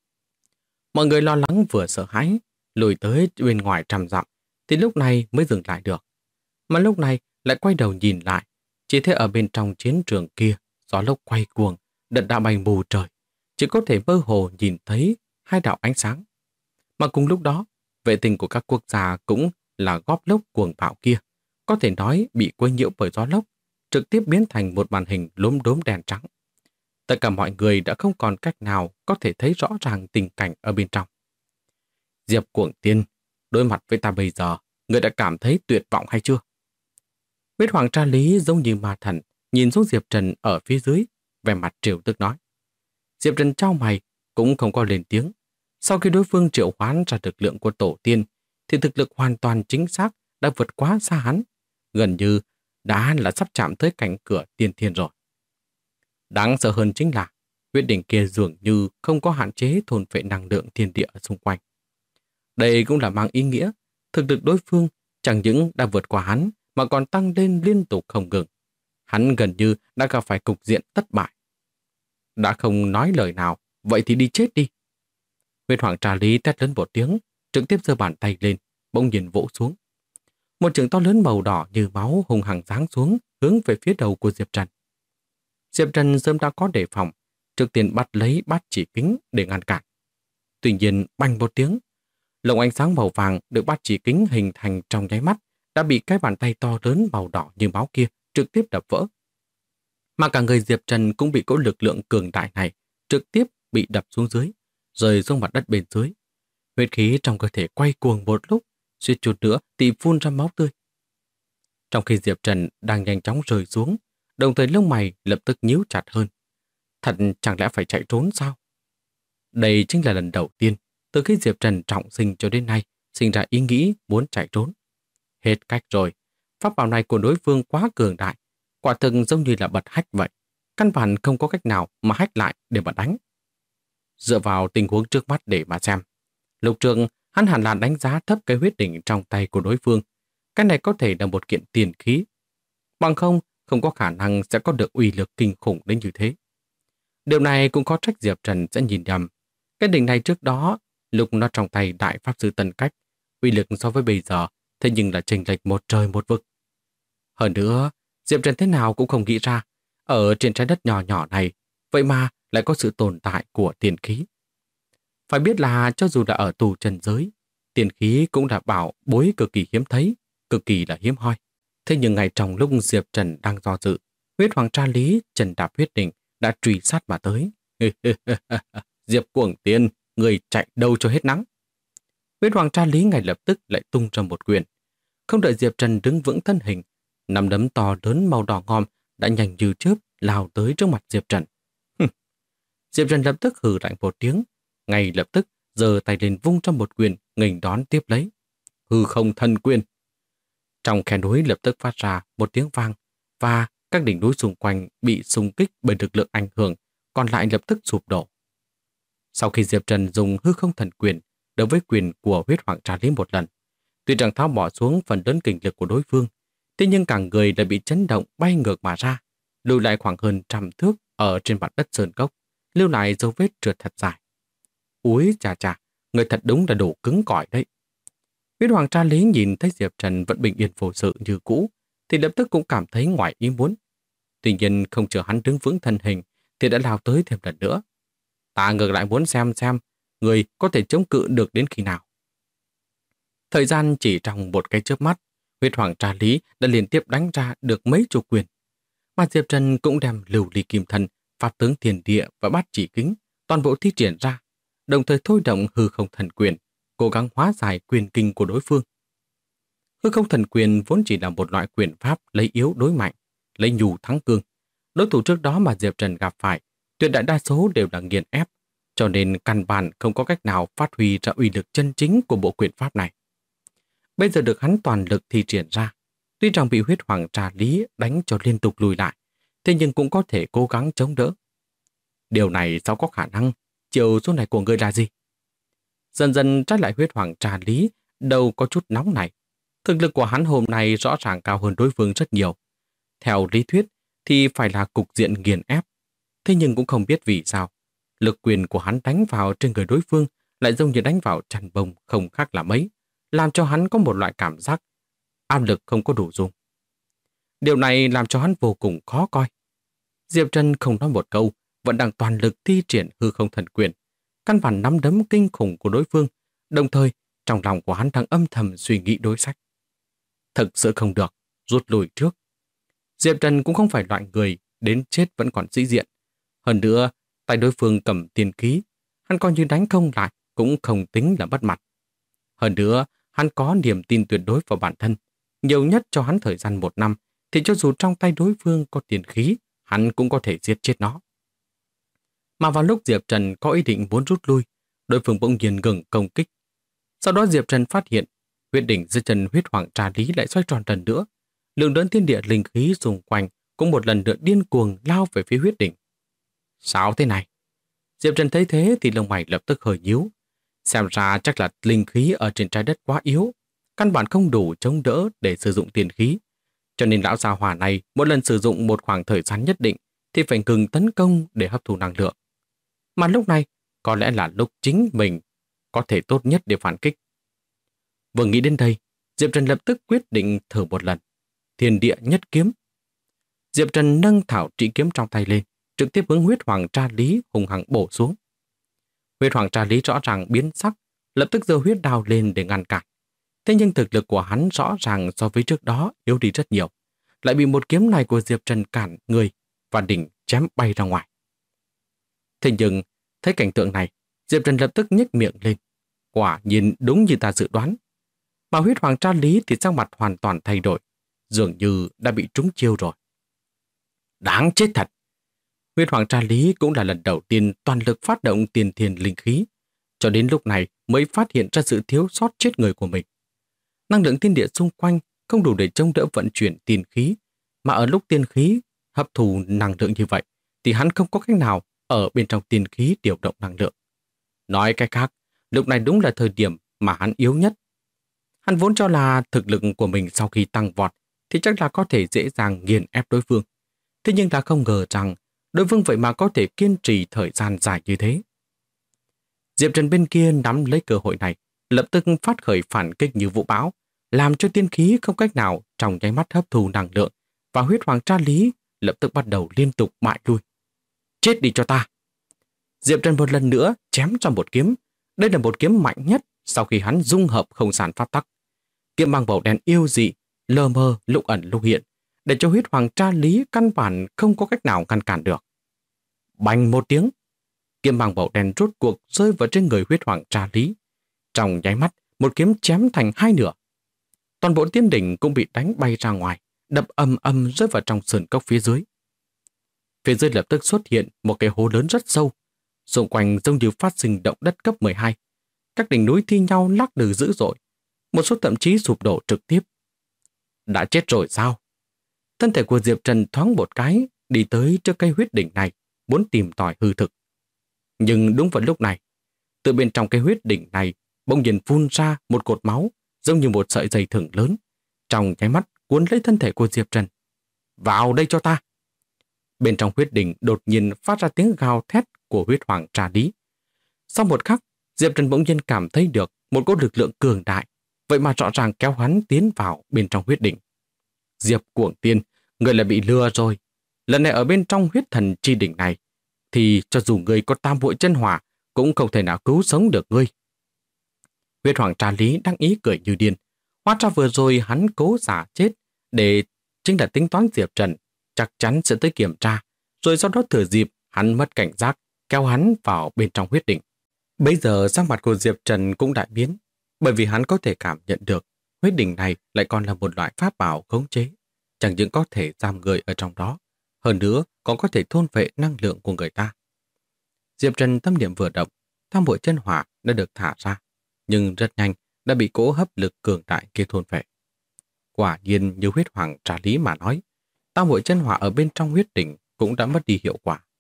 Mọi người lo lắng vừa sợ hãi, lùi tới bên ngoài 100 dặm, thì lúc này mới dừng lại được. Mà lúc này lại quay đầu nhìn lại, chỉ thấy ở bên trong chiến trường kia, gió lốc quay cuồng, đất đá bay mù trời, chỉ có thể mơ hồ nhìn thấy hai đạo ánh sáng. Mà cùng lúc đó, vệ tinh của các quốc gia cũng là góp lốc cuồng bạo kia, có thể nói bị quấy nhiễu bởi gió lốc, trực tiếp biến thành một màn hình lốm đốm đen trắng. Tất cả mọi người đã không còn cách nào có thể thấy rõ ràng tình cảnh ở bên trong. Diệp Cuồng Tiên, đối mặt với ta bây giờ, người đã cảm thấy tuyệt vọng hay chưa? Huyết hoàng tra lý giống như ma thần, nhìn xuống Diệp Trần ở phía dưới, vẻ mặt trêu tức nói. Diệp Trần chau mày, cũng không có lên tiếng. Sau khi đối phương triệu hoán ra lực lượng của tổ tiên, thì thực lực hoàn toàn chính xác đã vượt quá xa hắn, gần như đã là sắp chạm tới cảnh cửa tiên thiên rồi. Đáng sợ hơn chính là huyết đỉnh kia dường như không có hạn chế thôn phệ năng lượng thiên địa ở xung quanh. Đây cũng là mang ý nghĩa thực lực đối phương chẳng những đã vượt qua hắn mà còn tăng lên liên tục không ngừng. Hắn gần như đã gặp phải cục diện thất bại. Đã không nói lời nào, vậy thì đi chết đi. Huyết hoàng trà lý thét lớn một tiếng, trực tiếp giơ bàn tay lên, bỗng nhiên vỗ xuống. Một trường to lớn màu đỏ như máu hùng hằng giáng xuống, hướng về phía đầu của Diệp Trần. Diệp Trần sớm đã có đề phòng, trước tiên bắt lấy bát chỉ kính để ngăn cản. Tuy nhiên, bành một tiếng, lồng ánh sáng màu vàng được bát chỉ kính hình thành trong nháy mắt đã bị cái bàn tay to lớn màu đỏ như máu kia trực tiếp đập vỡ. Mà cả người Diệp Trần cũng bị cỗ lực lượng cường đại này trực tiếp bị đập xuống dưới, rơi xuống mặt đất bên dưới. Huyết khí trong cơ thể quay cuồng một lúc, suýt chút nữa thì phun ra máu tươi. Trong khi Diệp Trần đang nhanh chóng rơi xuống, đồng thời lông mày lập tức nhíu chặt hơn. Thật chẳng lẽ phải chạy trốn sao? Đây chính là lần đầu tiên từ khi Diệp Trần trọng sinh cho đến nay sinh ra ý nghĩ muốn chạy trốn. Hết cách rồi, pháp bảo này của đối phương quá cường đại, quả thực giống như là bật hách vậy. Căn bản không có cách nào mà hách lại để mà đánh. Dựa vào tình huống trước mắt để mà xem, Lục Trường hắn hẳn là đánh giá thấp cái huyết đỉnh trong tay của đối phương. Cái này có thể là một kiện tiền khí. Bằng không, không có khả năng sẽ có được uy lực kinh khủng đến như thế. Điều này cũng có trách Diệp Trần sẽ nhìn nhầm. Cái đỉnh này trước đó, lúc nó trong tay Đại Pháp Sư Tân Cách, uy lực so với bây giờ, thế nhưng là chênh lệch một trời một vực. Hơn nữa, Diệp Trần thế nào cũng không nghĩ ra, ở trên trái đất nhỏ nhỏ này, vậy mà lại có sự tồn tại của tiền khí. Phải biết là cho dù là ở tù trần giới, tiền khí cũng là bảo bối cực kỳ hiếm thấy, cực kỳ là hiếm hoi. Thế nhưng ngay trong lúc Diệp Trần đang do dự, huyết hoàng tra lý Trần Đạp huyết đỉnh đã truy sát mà tới. Diệp Cuồng Tiên, người chạy đâu cho hết nắng. Huyết hoàng tra lý ngay lập tức lại tung ra một quyền. Không đợi Diệp Trần đứng vững thân hình, nắm đấm to lớn màu đỏ ngòm đã nhanh như chớp lao tới trước mặt Diệp Trần. Diệp Trần lập tức hừ lạnh một tiếng, ngay lập tức giơ tay lên vung trong một quyền nghênh đón tiếp lấy. Hư không thần quyền. Trong khe núi lập tức phát ra một tiếng vang và các đỉnh núi xung quanh bị xung kích bởi lực lượng ảnh hưởng, còn lại lập tức sụp đổ. Sau khi Diệp Trần dùng hư không thần quyền đối với quyền của huyết hoàng tra lý một lần, tuy rằng tháo bỏ xuống phần lớn kinh lực của đối phương, thế nhưng cả người lại bị chấn động bay ngược mà ra, lùi lại khoảng hơn 100 thước ở trên mặt đất sơn cốc, lưu lại dấu vết trượt thật dài. Úi chà chà, người thật đúng là đủ cứng cỏi đấy. Huyết hoàng tra lý nhìn thấy Diệp Trần vẫn bình yên vô sự như cũ, thì lập tức cũng cảm thấy ngoài ý muốn. Tuy nhiên không chờ hắn đứng vững thân hình, thì đã lao tới thêm lần nữa. Ta ngược lại muốn xem người có thể chống cự được đến khi nào. Thời gian chỉ trong một cái chớp mắt, huyết hoàng tra lý đã liên tiếp đánh ra được mấy chục quyền. Mà Diệp Trần cũng đem lưu ly kim thân, pháp tướng thiên địa và bát chỉ kính, toàn bộ thi triển ra, đồng thời thôi động hư không thần quyền, cố gắng hóa giải quyền kinh của đối phương. Hư không thần quyền vốn chỉ là một loại quyền pháp lấy yếu đối mạnh, lấy nhù thắng cương. Đối thủ trước đó mà Diệp Trần gặp phải, tuyệt đại đa số đều là nghiền ép, cho nên căn bản không có cách nào phát huy ra uy lực chân chính của bộ quyền pháp này. Bây giờ được hắn toàn lực thi triển ra, tuy rằng bị huyết hoàng trà lý đánh cho liên tục lùi lại, thế nhưng cũng có thể cố gắng chống đỡ. Điều này sao có khả năng? Chiều số này của ngươi là gì? Dần dần trái lại huyết hoàng trà lý, đâu có chút nóng này. Thực lực của hắn hôm nay rõ ràng cao hơn đối phương rất nhiều. Theo lý thuyết thì phải là cục diện nghiền ép. Thế nhưng cũng không biết vì sao. Lực quyền của hắn đánh vào trên người đối phương lại giống như đánh vào chăn bông không khác là mấy, làm cho hắn có một loại cảm giác áp lực không có đủ dùng. Điều này làm cho hắn vô cùng khó coi. Diệp Trần không nói một câu, vẫn đang toàn lực thi triển hư không thần quyền, căn bản nắm đấm kinh khủng của đối phương, đồng thời trong lòng của hắn đang âm thầm suy nghĩ đối sách. Thực sự không được, rút lui trước. Diệp Trần cũng không phải loại người đến chết vẫn còn sĩ diện. Hơn nữa, tay đối phương cầm tiền khí, hắn coi như đánh không lại cũng không tính là mất mặt. Hơn nữa, hắn có niềm tin tuyệt đối vào bản thân. Nhiều nhất cho hắn thời gian 1 năm, thì cho dù trong tay đối phương có tiền khí, hắn cũng có thể giết chết nó. Mà vào lúc Diệp Trần có ý định muốn rút lui, đối phương bỗng nhiên ngừng công kích. Sau đó Diệp Trần phát hiện, huyết đỉnh dưới chân huyết hoàng trà lý lại xoay tròn lần nữa. Lượng lớn thiên địa linh khí xung quanh cũng một lần nữa điên cuồng lao về phía huyết đỉnh. Sao thế này? Diệp Trần thấy thế thì lông mày lập tức hơi nhíu. Xem ra chắc là linh khí ở trên trái đất quá yếu, căn bản không đủ chống đỡ để sử dụng tiền khí. Cho nên lão già hỏa này mỗi lần sử dụng một khoảng thời gian nhất định thì phải ngừng tấn công để hấp thụ năng lượng. Mà lúc này có lẽ là lúc chính mình có thể tốt nhất để phản kích. Vừa nghĩ đến đây, Diệp Trần lập tức quyết định thử một lần. Thiên địa nhất kiếm. Diệp Trần nâng thảo trị kiếm trong tay lên, trực tiếp hướng huyết hoàng tra lý hùng hăng bổ xuống. Huyết hoàng tra lý rõ ràng biến sắc, lập tức giơ huyết đao lên để ngăn cản. Thế nhưng thực lực của hắn rõ ràng so với trước đó yếu đi rất nhiều, lại bị một kiếm này của Diệp Trần cản người và đỉnh chém bay ra ngoài. Thế nhưng, thấy cảnh tượng này, Diệp Trần lập tức nhếch miệng lên. Quả nhiên đúng như ta dự đoán. Mà huyết hoàng tra lý thì sắc mặt hoàn toàn thay đổi, dường như đã bị trúng chiêu rồi. Đáng chết thật! Huyết Hoàng Tra Lý cũng là lần đầu tiên toàn lực phát động tiền thiền linh khí, cho đến lúc này mới phát hiện ra sự thiếu sót chết người của mình. Năng lượng thiên địa xung quanh không đủ để chống đỡ vận chuyển tiền khí, mà ở lúc tiên khí hấp thụ năng lượng như vậy, thì hắn không có cách nào ở bên trong tiền khí điều động năng lượng. Nói cách khác, lúc này đúng là thời điểm mà hắn yếu nhất. Hắn vốn cho là thực lực của mình sau khi tăng vọt thì chắc là có thể dễ dàng nghiền ép đối phương. Thế nhưng ta không ngờ rằng đối phương vậy mà có thể kiên trì thời gian dài như thế. Diệp Trần bên kia nắm lấy cơ hội này, lập tức phát khởi phản kích như vũ bão, làm cho tiên khí không cách nào trong nháy mắt hấp thu năng lượng, và Huyết Hoàng Tra Lý lập tức bắt đầu liên tục bại lui. Chết đi cho ta! Diệp Trần một lần nữa chém cho một kiếm. Đây là một kiếm mạnh nhất sau khi hắn dung hợp không gian pháp tắc. Kiếm bằng màu đen yêu dị, lờ mờ lúc ẩn lúc hiện, để cho Huyết Hoàng Tra Lý căn bản không có cách nào ngăn cản được. Bành một tiếng, kiếm bằng màu đen rốt cuộc rơi vào trên người Huyết Hoàng Tra Lý. Trong nháy mắt, một kiếm chém thành hai nửa. Toàn bộ tiên đỉnh cũng bị đánh bay ra ngoài, đập ầm ầm rơi vào trong sườn cốc phía dưới. Phía dưới lập tức xuất hiện một cái hố lớn rất sâu, xung quanh giống như phát sinh động đất cấp 12. Các đỉnh núi thi nhau lắc lư dữ dội, một số thậm chí sụp đổ trực tiếp. Đã chết rồi sao? Thân thể của Diệp Trần thoáng một cái, đi tới trước cây huyết đỉnh này, muốn tìm tòi hư thực. Nhưng đúng vào lúc này, từ bên trong cây huyết đỉnh này bỗng nhiên phun ra một cột máu, giống như một sợi dây thừng lớn, trong nháy mắt cuốn lấy thân thể của Diệp Trần. Vào đây cho ta! Bên trong huyết đỉnh đột nhiên phát ra tiếng gào thét của Huyết Hoàng Tra Lý. Sau một khắc, Diệp Trần bỗng nhiên cảm thấy được một cỗ lực lượng cường đại, vậy mà rõ ràng kéo hắn tiến vào bên trong huyết đỉnh. Diệp Cuồng Tiên, người lại bị lừa rồi. Lần này ở bên trong huyết thần chi đỉnh này, thì cho dù người có tam vội chân hỏa, cũng không thể nào cứu sống được ngươi. Huyết Hoàng Tra Lý đang ý cười như điên. Hóa ra vừa rồi hắn cố giả chết để chính là tính toán Diệp Trần chắc chắn sẽ tới kiểm tra, rồi sau đó thừa dịp hắn mất cảnh giác, kéo hắn vào bên trong huyết đỉnh. Bây giờ sắc mặt của Diệp Trần cũng đại biến, bởi vì hắn có thể cảm nhận được huyết đỉnh này lại còn là một loại pháp bảo khống chế, chẳng những có thể giam người ở trong đó, hơn nữa còn có thể thôn phệ năng lượng của người ta. Diệp Trần tâm niệm vừa động, tam bội chân hỏa đã được thả ra, nhưng rất nhanh đã bị cỗ hấp lực cường đại kia thôn phệ. Quả nhiên như Huyết Hoàng Tra Lý mà nói, tam bội chân hỏa ở bên trong huyết đỉnh cũng đã mất đi hiệu quả.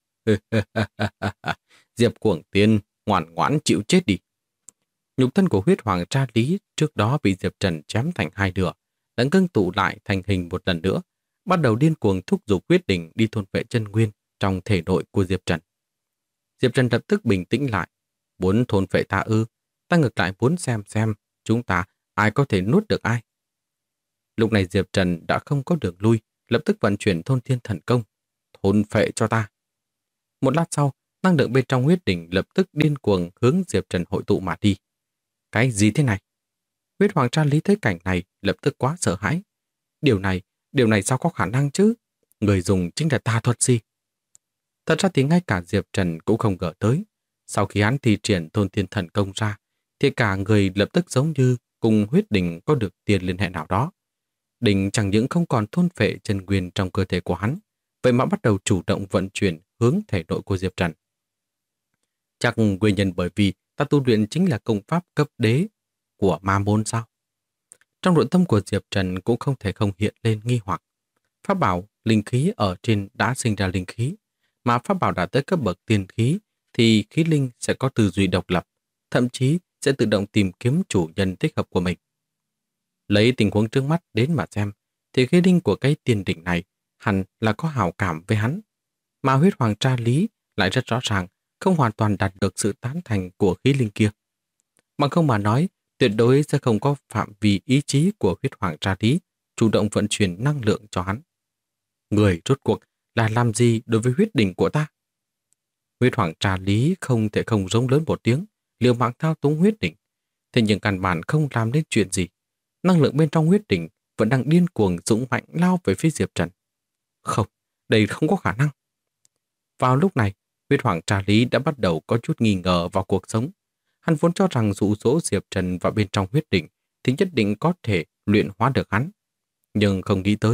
Diệp Cuồng Tiên, ngoan ngoãn chịu chết đi. Nhục thân của Huyết Hoàng Tra Lý trước đó bị Diệp Trần chém thành hai nửa, đã ngưng tụ lại thành hình một lần nữa, bắt đầu điên cuồng thúc giục huyết đỉnh đi thôn phệ chân nguyên trong thể nội của Diệp Trần. Diệp Trần lập tức bình tĩnh lại. Muốn thôn phệ ta ư? Ta ngược lại muốn xem chúng ta ai có thể nuốt được ai. Lúc này Diệp Trần đã không có đường lui, lập tức vận chuyển thôn thiên thần công. Thôn phệ cho ta. Một lát sau, năng lượng bên trong huyết đỉnh lập tức điên cuồng hướng Diệp Trần hội tụ mà đi. Cái gì thế này? Huyết Hoàng Tra Lý thấy cảnh này lập tức quá sợ hãi. Điều này sao có khả năng chứ? Người dùng chính là tà thuật gì? Thật ra thì ngay cả Diệp Trần cũng không ngờ tới. Sau khi hắn thi triển thôn thiên thần công ra, thì cả người lập tức giống như cùng huyết đỉnh có được tiền liên hệ nào đó. Đỉnh chẳng những không còn thôn phệ chân nguyên trong cơ thể của hắn, vậy mà bắt đầu chủ động vận chuyển hướng thể nội của Diệp Trần. Chắc nguyên nhân bởi vì ta tu luyện chính là công pháp cấp đế của ma môn sao? Trong nội tâm của Diệp Trần cũng không thể không hiện lên nghi hoặc. Pháp bảo, linh khí ở trên đã sinh ra linh khí, mà pháp bảo đã tới cấp bậc tiên khí thì khí linh sẽ có tư duy độc lập, thậm chí sẽ tự động tìm kiếm chủ nhân thích hợp của mình. Lấy tình huống trước mắt đến mà xem, thì khí linh của cái tiên đỉnh này hẳn là có hảo cảm với hắn, mà Huyết Hoàng Tra Lý lại rất rõ ràng không hoàn toàn đạt được sự tán thành của khí linh kia. Bằng không mà nói, tuyệt đối sẽ không có phạm vi ý chí của Huyết Hoàng Tra Lý chủ động vận chuyển năng lượng cho hắn. Người rốt cuộc là làm gì đối với huyết đỉnh của ta? Huyết Hoàng Tra Lý không thể không rống lớn một tiếng, liều mạng thao túng huyết đỉnh. Thế nhưng căn bản không làm nên chuyện gì. Năng lượng bên trong huyết đỉnh vẫn đang điên cuồng dũng mạnh lao về phía Diệp Trần. Không, đây không có khả năng. Vào lúc này, Huyết Hoàng Tra Lý đã bắt đầu có chút nghi ngờ vào cuộc sống. Hắn vốn cho rằng dụ dỗ Diệp Trần vào bên trong huyết đỉnh thì nhất định có thể luyện hóa được hắn. Nhưng không nghĩ tới,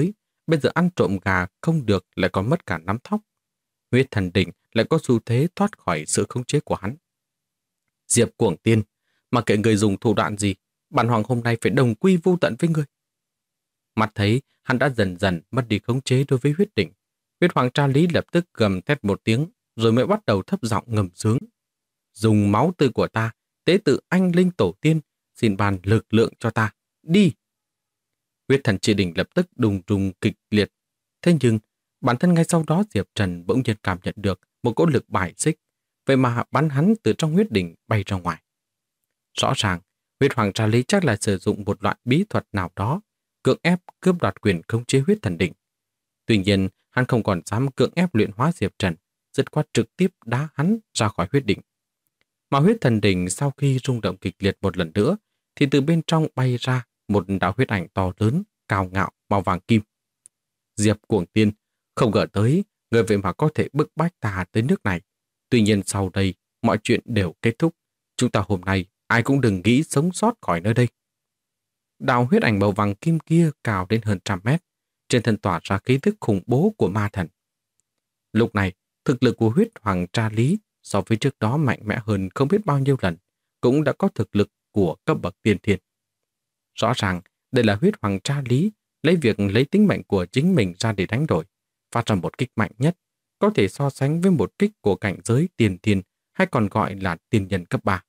bây giờ ăn trộm gà không được lại còn mất cả nắm thóc. Huyết thần đỉnh lại có xu thế thoát khỏi sự khống chế của hắn. Diệp Cuồng Tiên, mà kệ người dùng thủ đoạn gì, bản hoàng hôm nay phải đồng quy vô tận với người. Mắt thấy hắn đã dần dần mất đi khống chế đối với huyết đỉnh. Huyết hoàng tra lý lập tức gầm thét một tiếng, rồi mới bắt đầu thấp giọng ngầm sướng. Dùng máu tươi của ta, tế tự anh linh tổ tiên, xin ban lực lượng cho ta. Đi! Huyết thần tri đỉnh lập tức đùng đùng kịch liệt. Thế nhưng, bản thân ngay sau đó Diệp Trần bỗng nhiên cảm nhận được một cỗ lực bài xích, vậy mà bắn hắn từ trong huyết đỉnh bay ra ngoài. Rõ ràng, huyết hoàng tra lý chắc là sử dụng một loại bí thuật nào đó, cưỡng ép cướp đoạt quyền khống chế huyết thần đỉnh. Tuy nhiên, hắn không còn dám cưỡng ép luyện hóa Diệp Trần, dứt khoát trực tiếp đá hắn ra khỏi huyết đỉnh. Mà huyết thần đỉnh sau khi rung động kịch liệt một lần nữa, thì từ bên trong bay ra một đạo huyết ảnh to lớn, cao ngạo, màu vàng kim. Diệp Cuồng Tiên, không ngờ tới, người vậy mà có thể bức bách ta tới nước này. Tuy nhiên sau đây, mọi chuyện đều kết thúc. Chúng ta hôm nay, ai cũng đừng nghĩ sống sót khỏi nơi đây. Đạo huyết ảnh màu vàng kim kia cao đến hơn 100 mét, trên thân tỏa ra khí tức khủng bố của ma thần. Lúc này, thực lực của huyết hoàng tra lý so với trước đó mạnh mẽ hơn không biết bao nhiêu lần, cũng đã có thực lực của cấp bậc tiên thiên. Rõ ràng, đây là huyết hoàng tra lý lấy việc lấy tính mệnh của chính mình ra để đánh đổi, phát ra một kích mạnh nhất, có thể so sánh với một kích của cảnh giới tiên thiên hay còn gọi là tiên nhân cấp 3.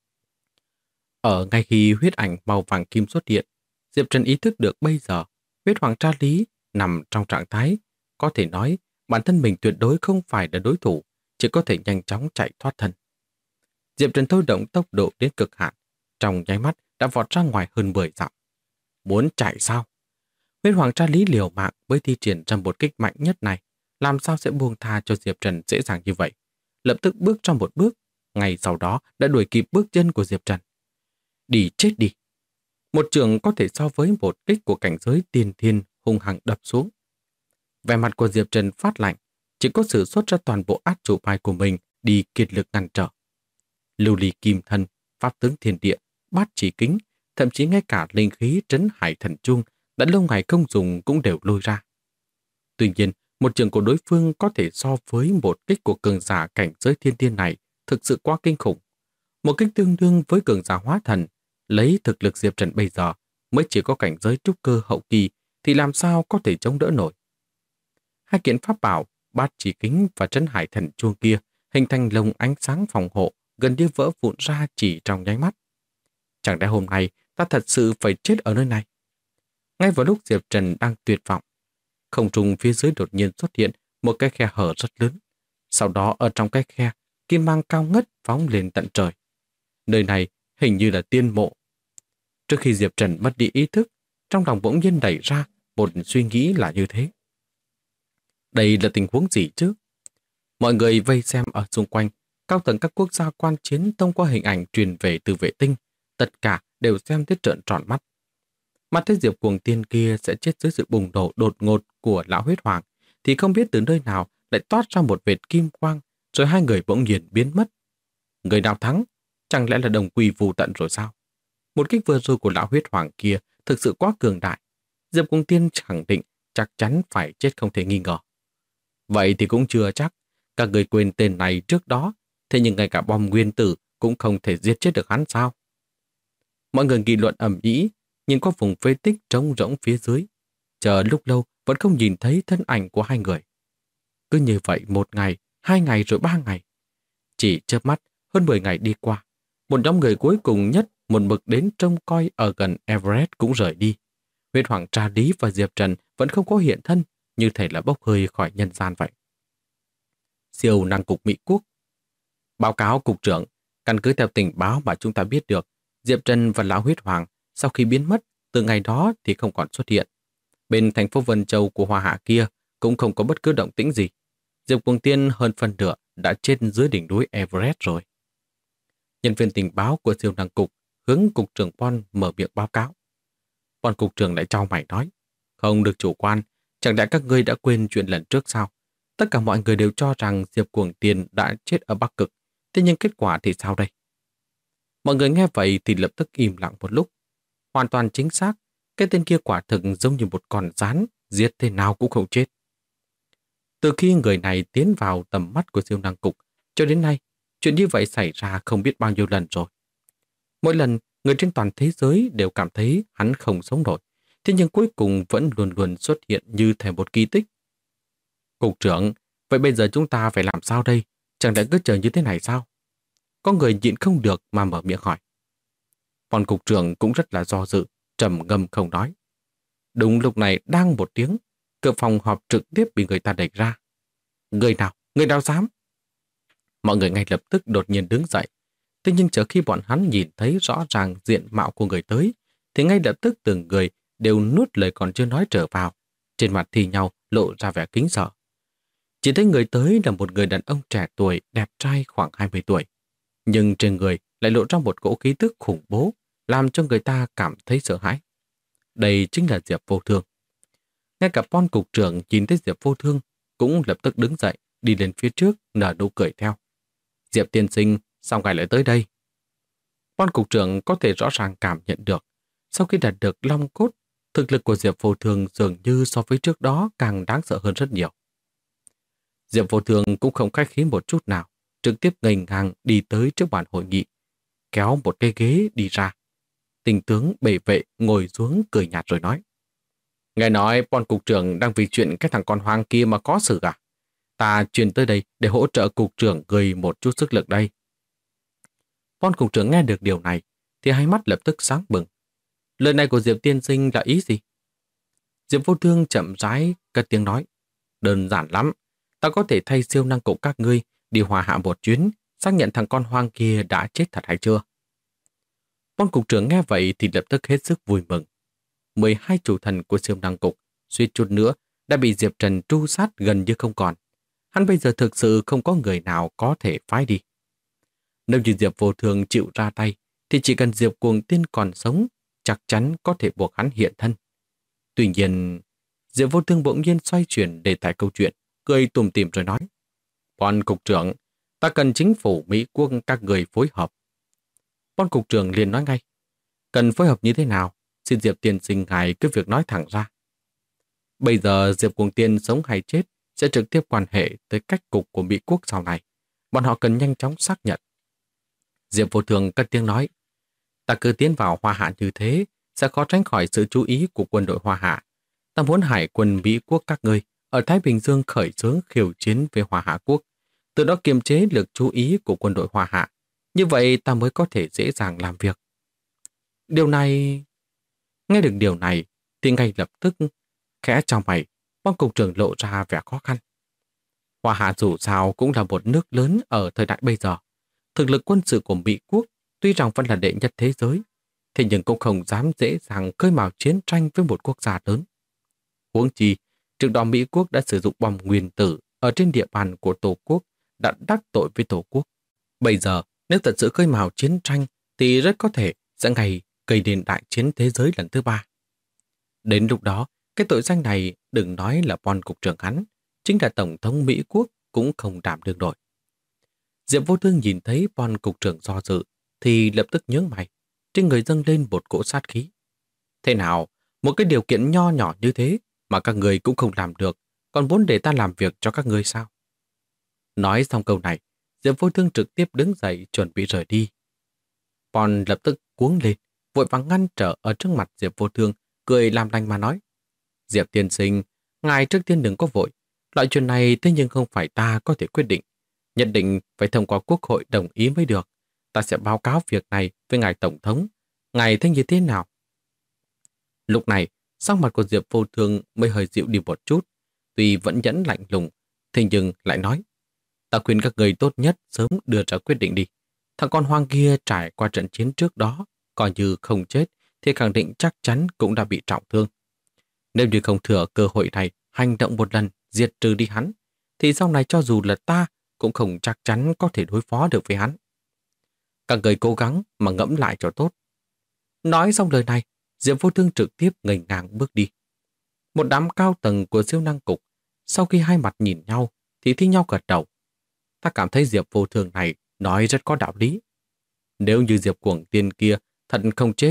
Ở ngay khi huyết ảnh màu vàng kim xuất hiện, Diệp Trần ý thức được bây giờ huyết hoàng tra lý nằm trong trạng thái có thể nói bản thân mình tuyệt đối không phải là đối thủ, chỉ có thể nhanh chóng chạy thoát thân. Diệp Trần thôi động tốc độ đến cực hạn, trong nháy mắt đã vọt ra ngoài hơn 10 dặm. Muốn chạy sao? Huyết hoàng tra lý liều mạng với thi triển ra một kích mạnh nhất này, làm sao sẽ buông tha cho Diệp Trần dễ dàng như vậy? Lập tức bước trong một bước, ngay sau đó đã đuổi kịp bước chân của Diệp Trần. Đi chết đi! Một trường có thể so với một kích của cảnh giới tiên thiên hung hăng đập xuống. Vẻ mặt của Diệp Trần phát lạnh, chỉ có sử xuất ra toàn bộ át chủ bài của mình đi kiệt lực ngăn trở. Lưu ly kim thân, pháp tướng thiên địa, bát chỉ kính, thậm chí ngay cả linh khí trấn hải thần trung đã lâu ngày không dùng cũng đều lôi ra. Tuy nhiên, một trường của đối phương có thể so với một kích của cường giả cảnh giới thiên tiên này thực sự quá kinh khủng. Một kích tương đương với cường giả hóa thần, lấy thực lực Diệp Trần bây giờ mới chỉ có cảnh giới trúc cơ hậu kỳ thì làm sao có thể chống đỡ nổi. Hai kiện pháp bảo, bát chỉ kính và trấn hải thần chuông kia hình thành lồng ánh sáng phòng hộ gần như vỡ vụn ra chỉ trong nháy mắt. Chẳng lẽ hôm nay ta thật sự phải chết ở nơi này? Ngay vào lúc Diệp Trần đang tuyệt vọng, không trung phía dưới đột nhiên xuất hiện một cái khe hở rất lớn. Sau đó ở trong cái khe, kim mang cao ngất phóng lên tận trời. Nơi này hình như là tiên mộ. Trước khi Diệp Trần mất đi ý thức, trong lòng bỗng nhiên đẩy ra một suy nghĩ là như thế. Đây là tình huống gì chứ? Mọi người vây xem ở xung quanh, cao tầng các quốc gia quan chiến thông qua hình ảnh truyền về từ vệ tinh, tất cả đều xem tới trợn tròn mắt. Mắt thấy Diệp Cuồng Tiên kia sẽ chết dưới sự bùng nổ đột ngột của lão huyết hoàng, thì không biết từ nơi nào lại toát ra một vệt kim quang, rồi hai người bỗng nhiên biến mất. Người nào thắng? Chẳng lẽ là đồng quy vu tận rồi sao? Một kích vừa rồi của lão huyết hoàng kia thực sự quá cường đại. Diệp Cuồng Tiên khẳng định chắc chắn phải chết không thể nghi ngờ. Vậy thì cũng chưa chắc. Các người quên tên này trước đó, thế nhưng ngay cả bom nguyên tử cũng không thể giết chết được hắn sao? Mọi người nghị luận ầm ĩ, nhìn qua vùng phế tích trống rỗng phía dưới. Chờ lúc lâu vẫn không nhìn thấy thân ảnh của hai người. Cứ như vậy 1 ngày, 2 ngày rồi 3 ngày. Chỉ chớp mắt, hơn 10 ngày đi qua. Một nhóm người cuối cùng nhất một mực đến trông coi ở gần Everest cũng rời đi. Huyết hoàng tra lý và Diệp Trần vẫn không có hiện thân, như thể là bốc hơi khỏi nhân gian vậy. Siêu năng cục Mỹ Quốc. Báo cáo cục trưởng, căn cứ theo tình báo mà chúng ta biết được, Diệp Trần và lão huyết hoàng sau khi biến mất, từ ngày đó thì không còn xuất hiện. Bên thành phố Vân Châu của Hoa Hạ kia cũng không có bất cứ động tĩnh gì. Diệp Cuồng Tiên hơn phần nửa đã chết dưới đỉnh núi Everest rồi. Nhân viên tình báo của siêu năng cục hướng cục trưởng Pon mở miệng báo cáo. Pon cục trưởng lại chau mày nói, không được chủ quan, chẳng lẽ các ngươi đã quên chuyện lần trước sao? Tất cả mọi người đều cho rằng Diệp Cuồng Tiên đã chết ở Bắc Cực, thế nhưng kết quả thì sao đây? Mọi người nghe vậy thì lập tức im lặng một lúc. Hoàn toàn chính xác, Cái tên kia quả thực giống như một con rắn, giết thế nào cũng không chết. Từ khi người này tiến vào tầm mắt của siêu năng cục, cho đến nay, chuyện như vậy xảy ra không biết bao nhiêu lần rồi. Mỗi lần, người trên toàn thế giới đều cảm thấy hắn không sống nổi, thế nhưng cuối cùng vẫn luôn luôn xuất hiện như thể một kỳ tích. Cục trưởng, vậy bây giờ chúng ta phải làm sao đây? Chẳng lẽ cứ chờ như thế này sao? Có người nhịn không được mà mở miệng hỏi. Còn cục trưởng cũng rất là do dự, trầm ngâm không nói. Đúng lúc này đang một tiếng, cửa phòng họp trực tiếp bị người ta đẩy ra. Người nào? Người nào dám? Mọi người ngay lập tức đột nhiên đứng dậy. Thế nhưng chờ khi bọn hắn nhìn thấy rõ ràng diện mạo của người tới, thì ngay lập tức từng người đều nuốt lời còn chưa nói trở vào. Trên mặt thì nhau lộ ra vẻ kính sợ. Chỉ thấy người tới là một người đàn ông trẻ tuổi, đẹp trai khoảng 20 tuổi. Nhưng trên người lại lộ ra một cỗ khí tức khủng bố, làm cho người ta cảm thấy sợ hãi. Đây chính là Diệp Vô Thương. Ngay cả Pon cục trưởng nhìn thấy Diệp Vô Thương cũng lập tức đứng dậy, đi lên phía trước, nở nụ cười theo. Diệp tiên sinh, sao ngài lại tới đây? Pon cục trưởng có thể rõ ràng cảm nhận được, sau khi đạt được long cốt, thực lực của Diệp Vô Thương dường như so với trước đó càng đáng sợ hơn rất nhiều. Diệp Vô Thương cũng không khách khí một chút nào, trực tiếp nghênh ngang đi tới trước bàn hội nghị, kéo một cái ghế đi ra. Tình tướng bệ vệ ngồi xuống cười nhạt rồi nói. Nghe nói Pon cục trưởng đang vì chuyện cái thằng con hoang kia mà có sự à? Ta truyền tới đây để hỗ trợ cục trưởng gửi một chút sức lực đây. Pon cục trưởng nghe được điều này thì hai mắt lập tức sáng bừng. Lời này của Diệp tiên sinh là ý gì? Diệp Vô Thương chậm rãi cất tiếng nói. Đơn giản lắm. Ta có thể thay siêu năng cục các ngươi đi hòa hạ một chuyến, xác nhận thằng con hoang kia đã chết thật hay chưa. Pon cục trưởng nghe vậy thì lập tức hết sức vui mừng. 12 chủ thần của siêu năng cục suýt chút nữa đã bị Diệp Trần tru sát gần như không còn. Hắn bây giờ thực sự không có người nào có thể phái đi. Nếu như Diệp Vô Thương chịu ra tay, thì chỉ cần Diệp Cuồng Tiên còn sống, chắc chắn có thể buộc hắn hiện thân. Tuy nhiên, Diệp Vô Thương bỗng nhiên xoay chuyển đề tài câu chuyện, cười tủm tỉm rồi nói. Pon cục trưởng, ta cần chính phủ Mỹ Quốc các người phối hợp. Pon cục trưởng liền nói ngay. Cần phối hợp như thế nào? Xin Diệp tiên sinh ngài cứ việc nói thẳng ra. Bây giờ Diệp Cuồng Tiên sống hay chết sẽ trực tiếp quan hệ tới cách cục của Mỹ Quốc sau này. Bọn họ cần nhanh chóng xác nhận. Diệp Vô Thương cất tiếng nói. Ta cứ tiến vào Hoa Hạ như thế sẽ khó tránh khỏi sự chú ý của quân đội Hoa Hạ. Ta muốn hải quân Mỹ Quốc các ngươi ở Thái Bình Dương khởi xướng khiêu chiến với Hoa Hạ Quốc, từ đó kiềm chế lực chú ý của quân đội Hoa Hạ. Như vậy ta mới có thể dễ dàng làm việc. Điều này... Nghe được điều này thì ngay lập tức khẽ chau mày, Pon cục trưởng lộ ra vẻ khó khăn. Hoa Hạ dù sao cũng là một nước lớn ở thời đại bây giờ. Thực lực quân sự của Mỹ Quốc tuy rằng vẫn là đệ nhất thế giới, thế nhưng cũng không dám dễ dàng khơi mào chiến tranh với một quốc gia lớn. Huống chi, trước đó Mỹ Quốc đã sử dụng bom nguyên tử ở trên địa bàn của Tổ quốc, đã đắc tội với Tổ quốc. Bây giờ, nếu thật sự khơi mào chiến tranh thì rất có thể sẽ ngày gây nên đại chiến thế giới lần thứ 3. Đến lúc đó, cái tội danh này đừng nói là Pon cục trưởng hắn, chính là Tổng thống Mỹ Quốc cũng không đảm đương nổi. Diệp Vô Thương nhìn thấy Pon cục trưởng do dự thì lập tức nhướng mày, trên người dâng lên một cỗ sát khí. Thế nào, một cái điều kiện nho nhỏ như thế mà các người cũng không làm được, còn muốn để ta làm việc cho các ngươi sao? Nói xong câu này, Diệp Vô Thương trực tiếp đứng dậy chuẩn bị rời đi. Pon lập tức cuống lên, vội vàng ngăn trở ở trước mặt Diệp Vô Thương, cười làm lành mà nói. Diệp tiên sinh, ngài trước tiên đừng có vội. Loại chuyện này thế nhưng không phải ta có thể quyết định. Nhất định phải thông qua Quốc hội đồng ý mới được. Ta sẽ báo cáo việc này với ngài Tổng thống. Ngài thấy như thế nào? Lúc này, sắc mặt của Diệp Vô Thương mới hơi dịu đi một chút. Tuy vẫn nhẫn lạnh lùng, thế nhưng lại nói. Ta khuyên các người tốt nhất sớm đưa ra quyết định đi. Thằng con hoang kia trải qua trận chiến trước đó, coi như không chết, thì khẳng định chắc chắn cũng đã bị trọng thương. Nếu như không thừa cơ hội này hành động một lần diệt trừ đi hắn, thì sau này cho dù là ta cũng không chắc chắn có thể đối phó được với hắn. Các người cố gắng mà ngẫm lại cho tốt. Nói xong lời này, Diệp Vô Thương trực tiếp ngẩng ngang bước đi. Một đám cao tầng của siêu năng cục, sau khi hai mặt nhìn nhau thì thi nhau gật đầu. Ta cảm thấy Diệp Vô Thương này nói rất có đạo lý. Nếu như Diệp Cuồng Tiên kia thật không chết,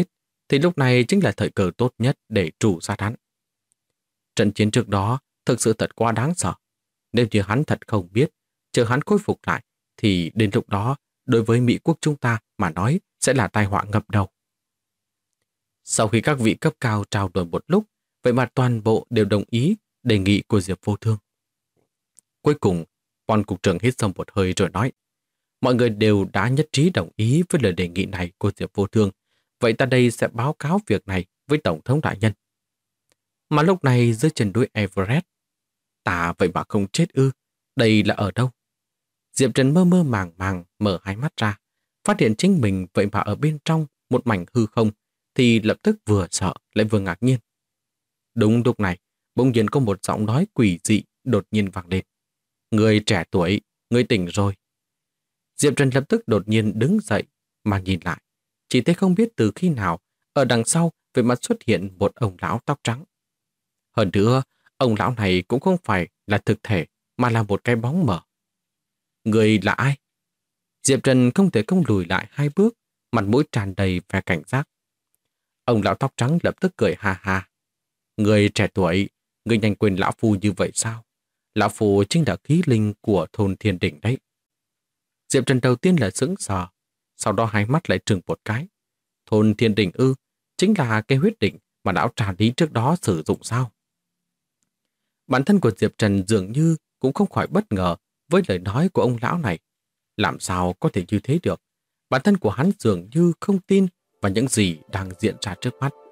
thì lúc này chính là thời cơ tốt nhất để trù sát hắn. Trận chiến trước đó thực sự thật quá đáng sợ. Nếu như hắn thật không biết, chờ hắn khôi phục lại, thì đến lúc đó, đối với Mỹ quốc chúng ta mà nói sẽ là tai họa ngập đầu. Sau khi các vị cấp cao trao đổi một lúc, vậy mà toàn bộ đều đồng ý đề nghị của Diệp Vô Thương. Cuối cùng, Pon cục trưởng hít sâu một hơi rồi nói, mọi người đều đã nhất trí đồng ý với lời đề nghị này của Diệp Vô Thương, vậy ta đây sẽ báo cáo việc này với Tổng thống đại nhân. Mà lúc này dưới chân núi Everest, ta vậy mà không chết ư, đây là ở đâu? Diệp Trần mơ mơ màng màng mở hai mắt ra, phát hiện chính mình vậy mà ở bên trong một mảnh hư không, thì lập tức vừa sợ lại vừa ngạc nhiên. Đúng lúc này, bỗng nhiên có một giọng nói quỷ dị đột nhiên vang lên. Người trẻ tuổi, người tỉnh rồi. Diệp Trần lập tức đột nhiên đứng dậy mà nhìn lại. Chỉ thấy không biết từ khi nào, ở đằng sau vậy mà xuất hiện một ông lão tóc trắng. Hơn nữa, ông lão này cũng không phải là thực thể mà là một cái bóng mờ. Người là ai? Diệp Trần không thể không lùi lại hai bước, mặt mũi tràn đầy vẻ cảnh giác. Ông lão tóc trắng lập tức cười ha ha. Người trẻ tuổi, người nhanh quên lão phu như vậy sao? Lão phu chính là khí linh của thôn Thiên Đỉnh đấy. Diệp Trần đầu tiên là sững sờ, sau đó hai mắt lại trừng một cái. Thôn Thiên Đỉnh ư, chính là cái huyết đỉnh mà lão Trà Lý trước đó sử dụng sao? Bản thân của Diệp Trần dường như cũng không khỏi bất ngờ với lời nói của ông lão này. Làm sao có thể như thế được? Bản thân của hắn dường như không tin vào những gì đang diễn ra trước mắt.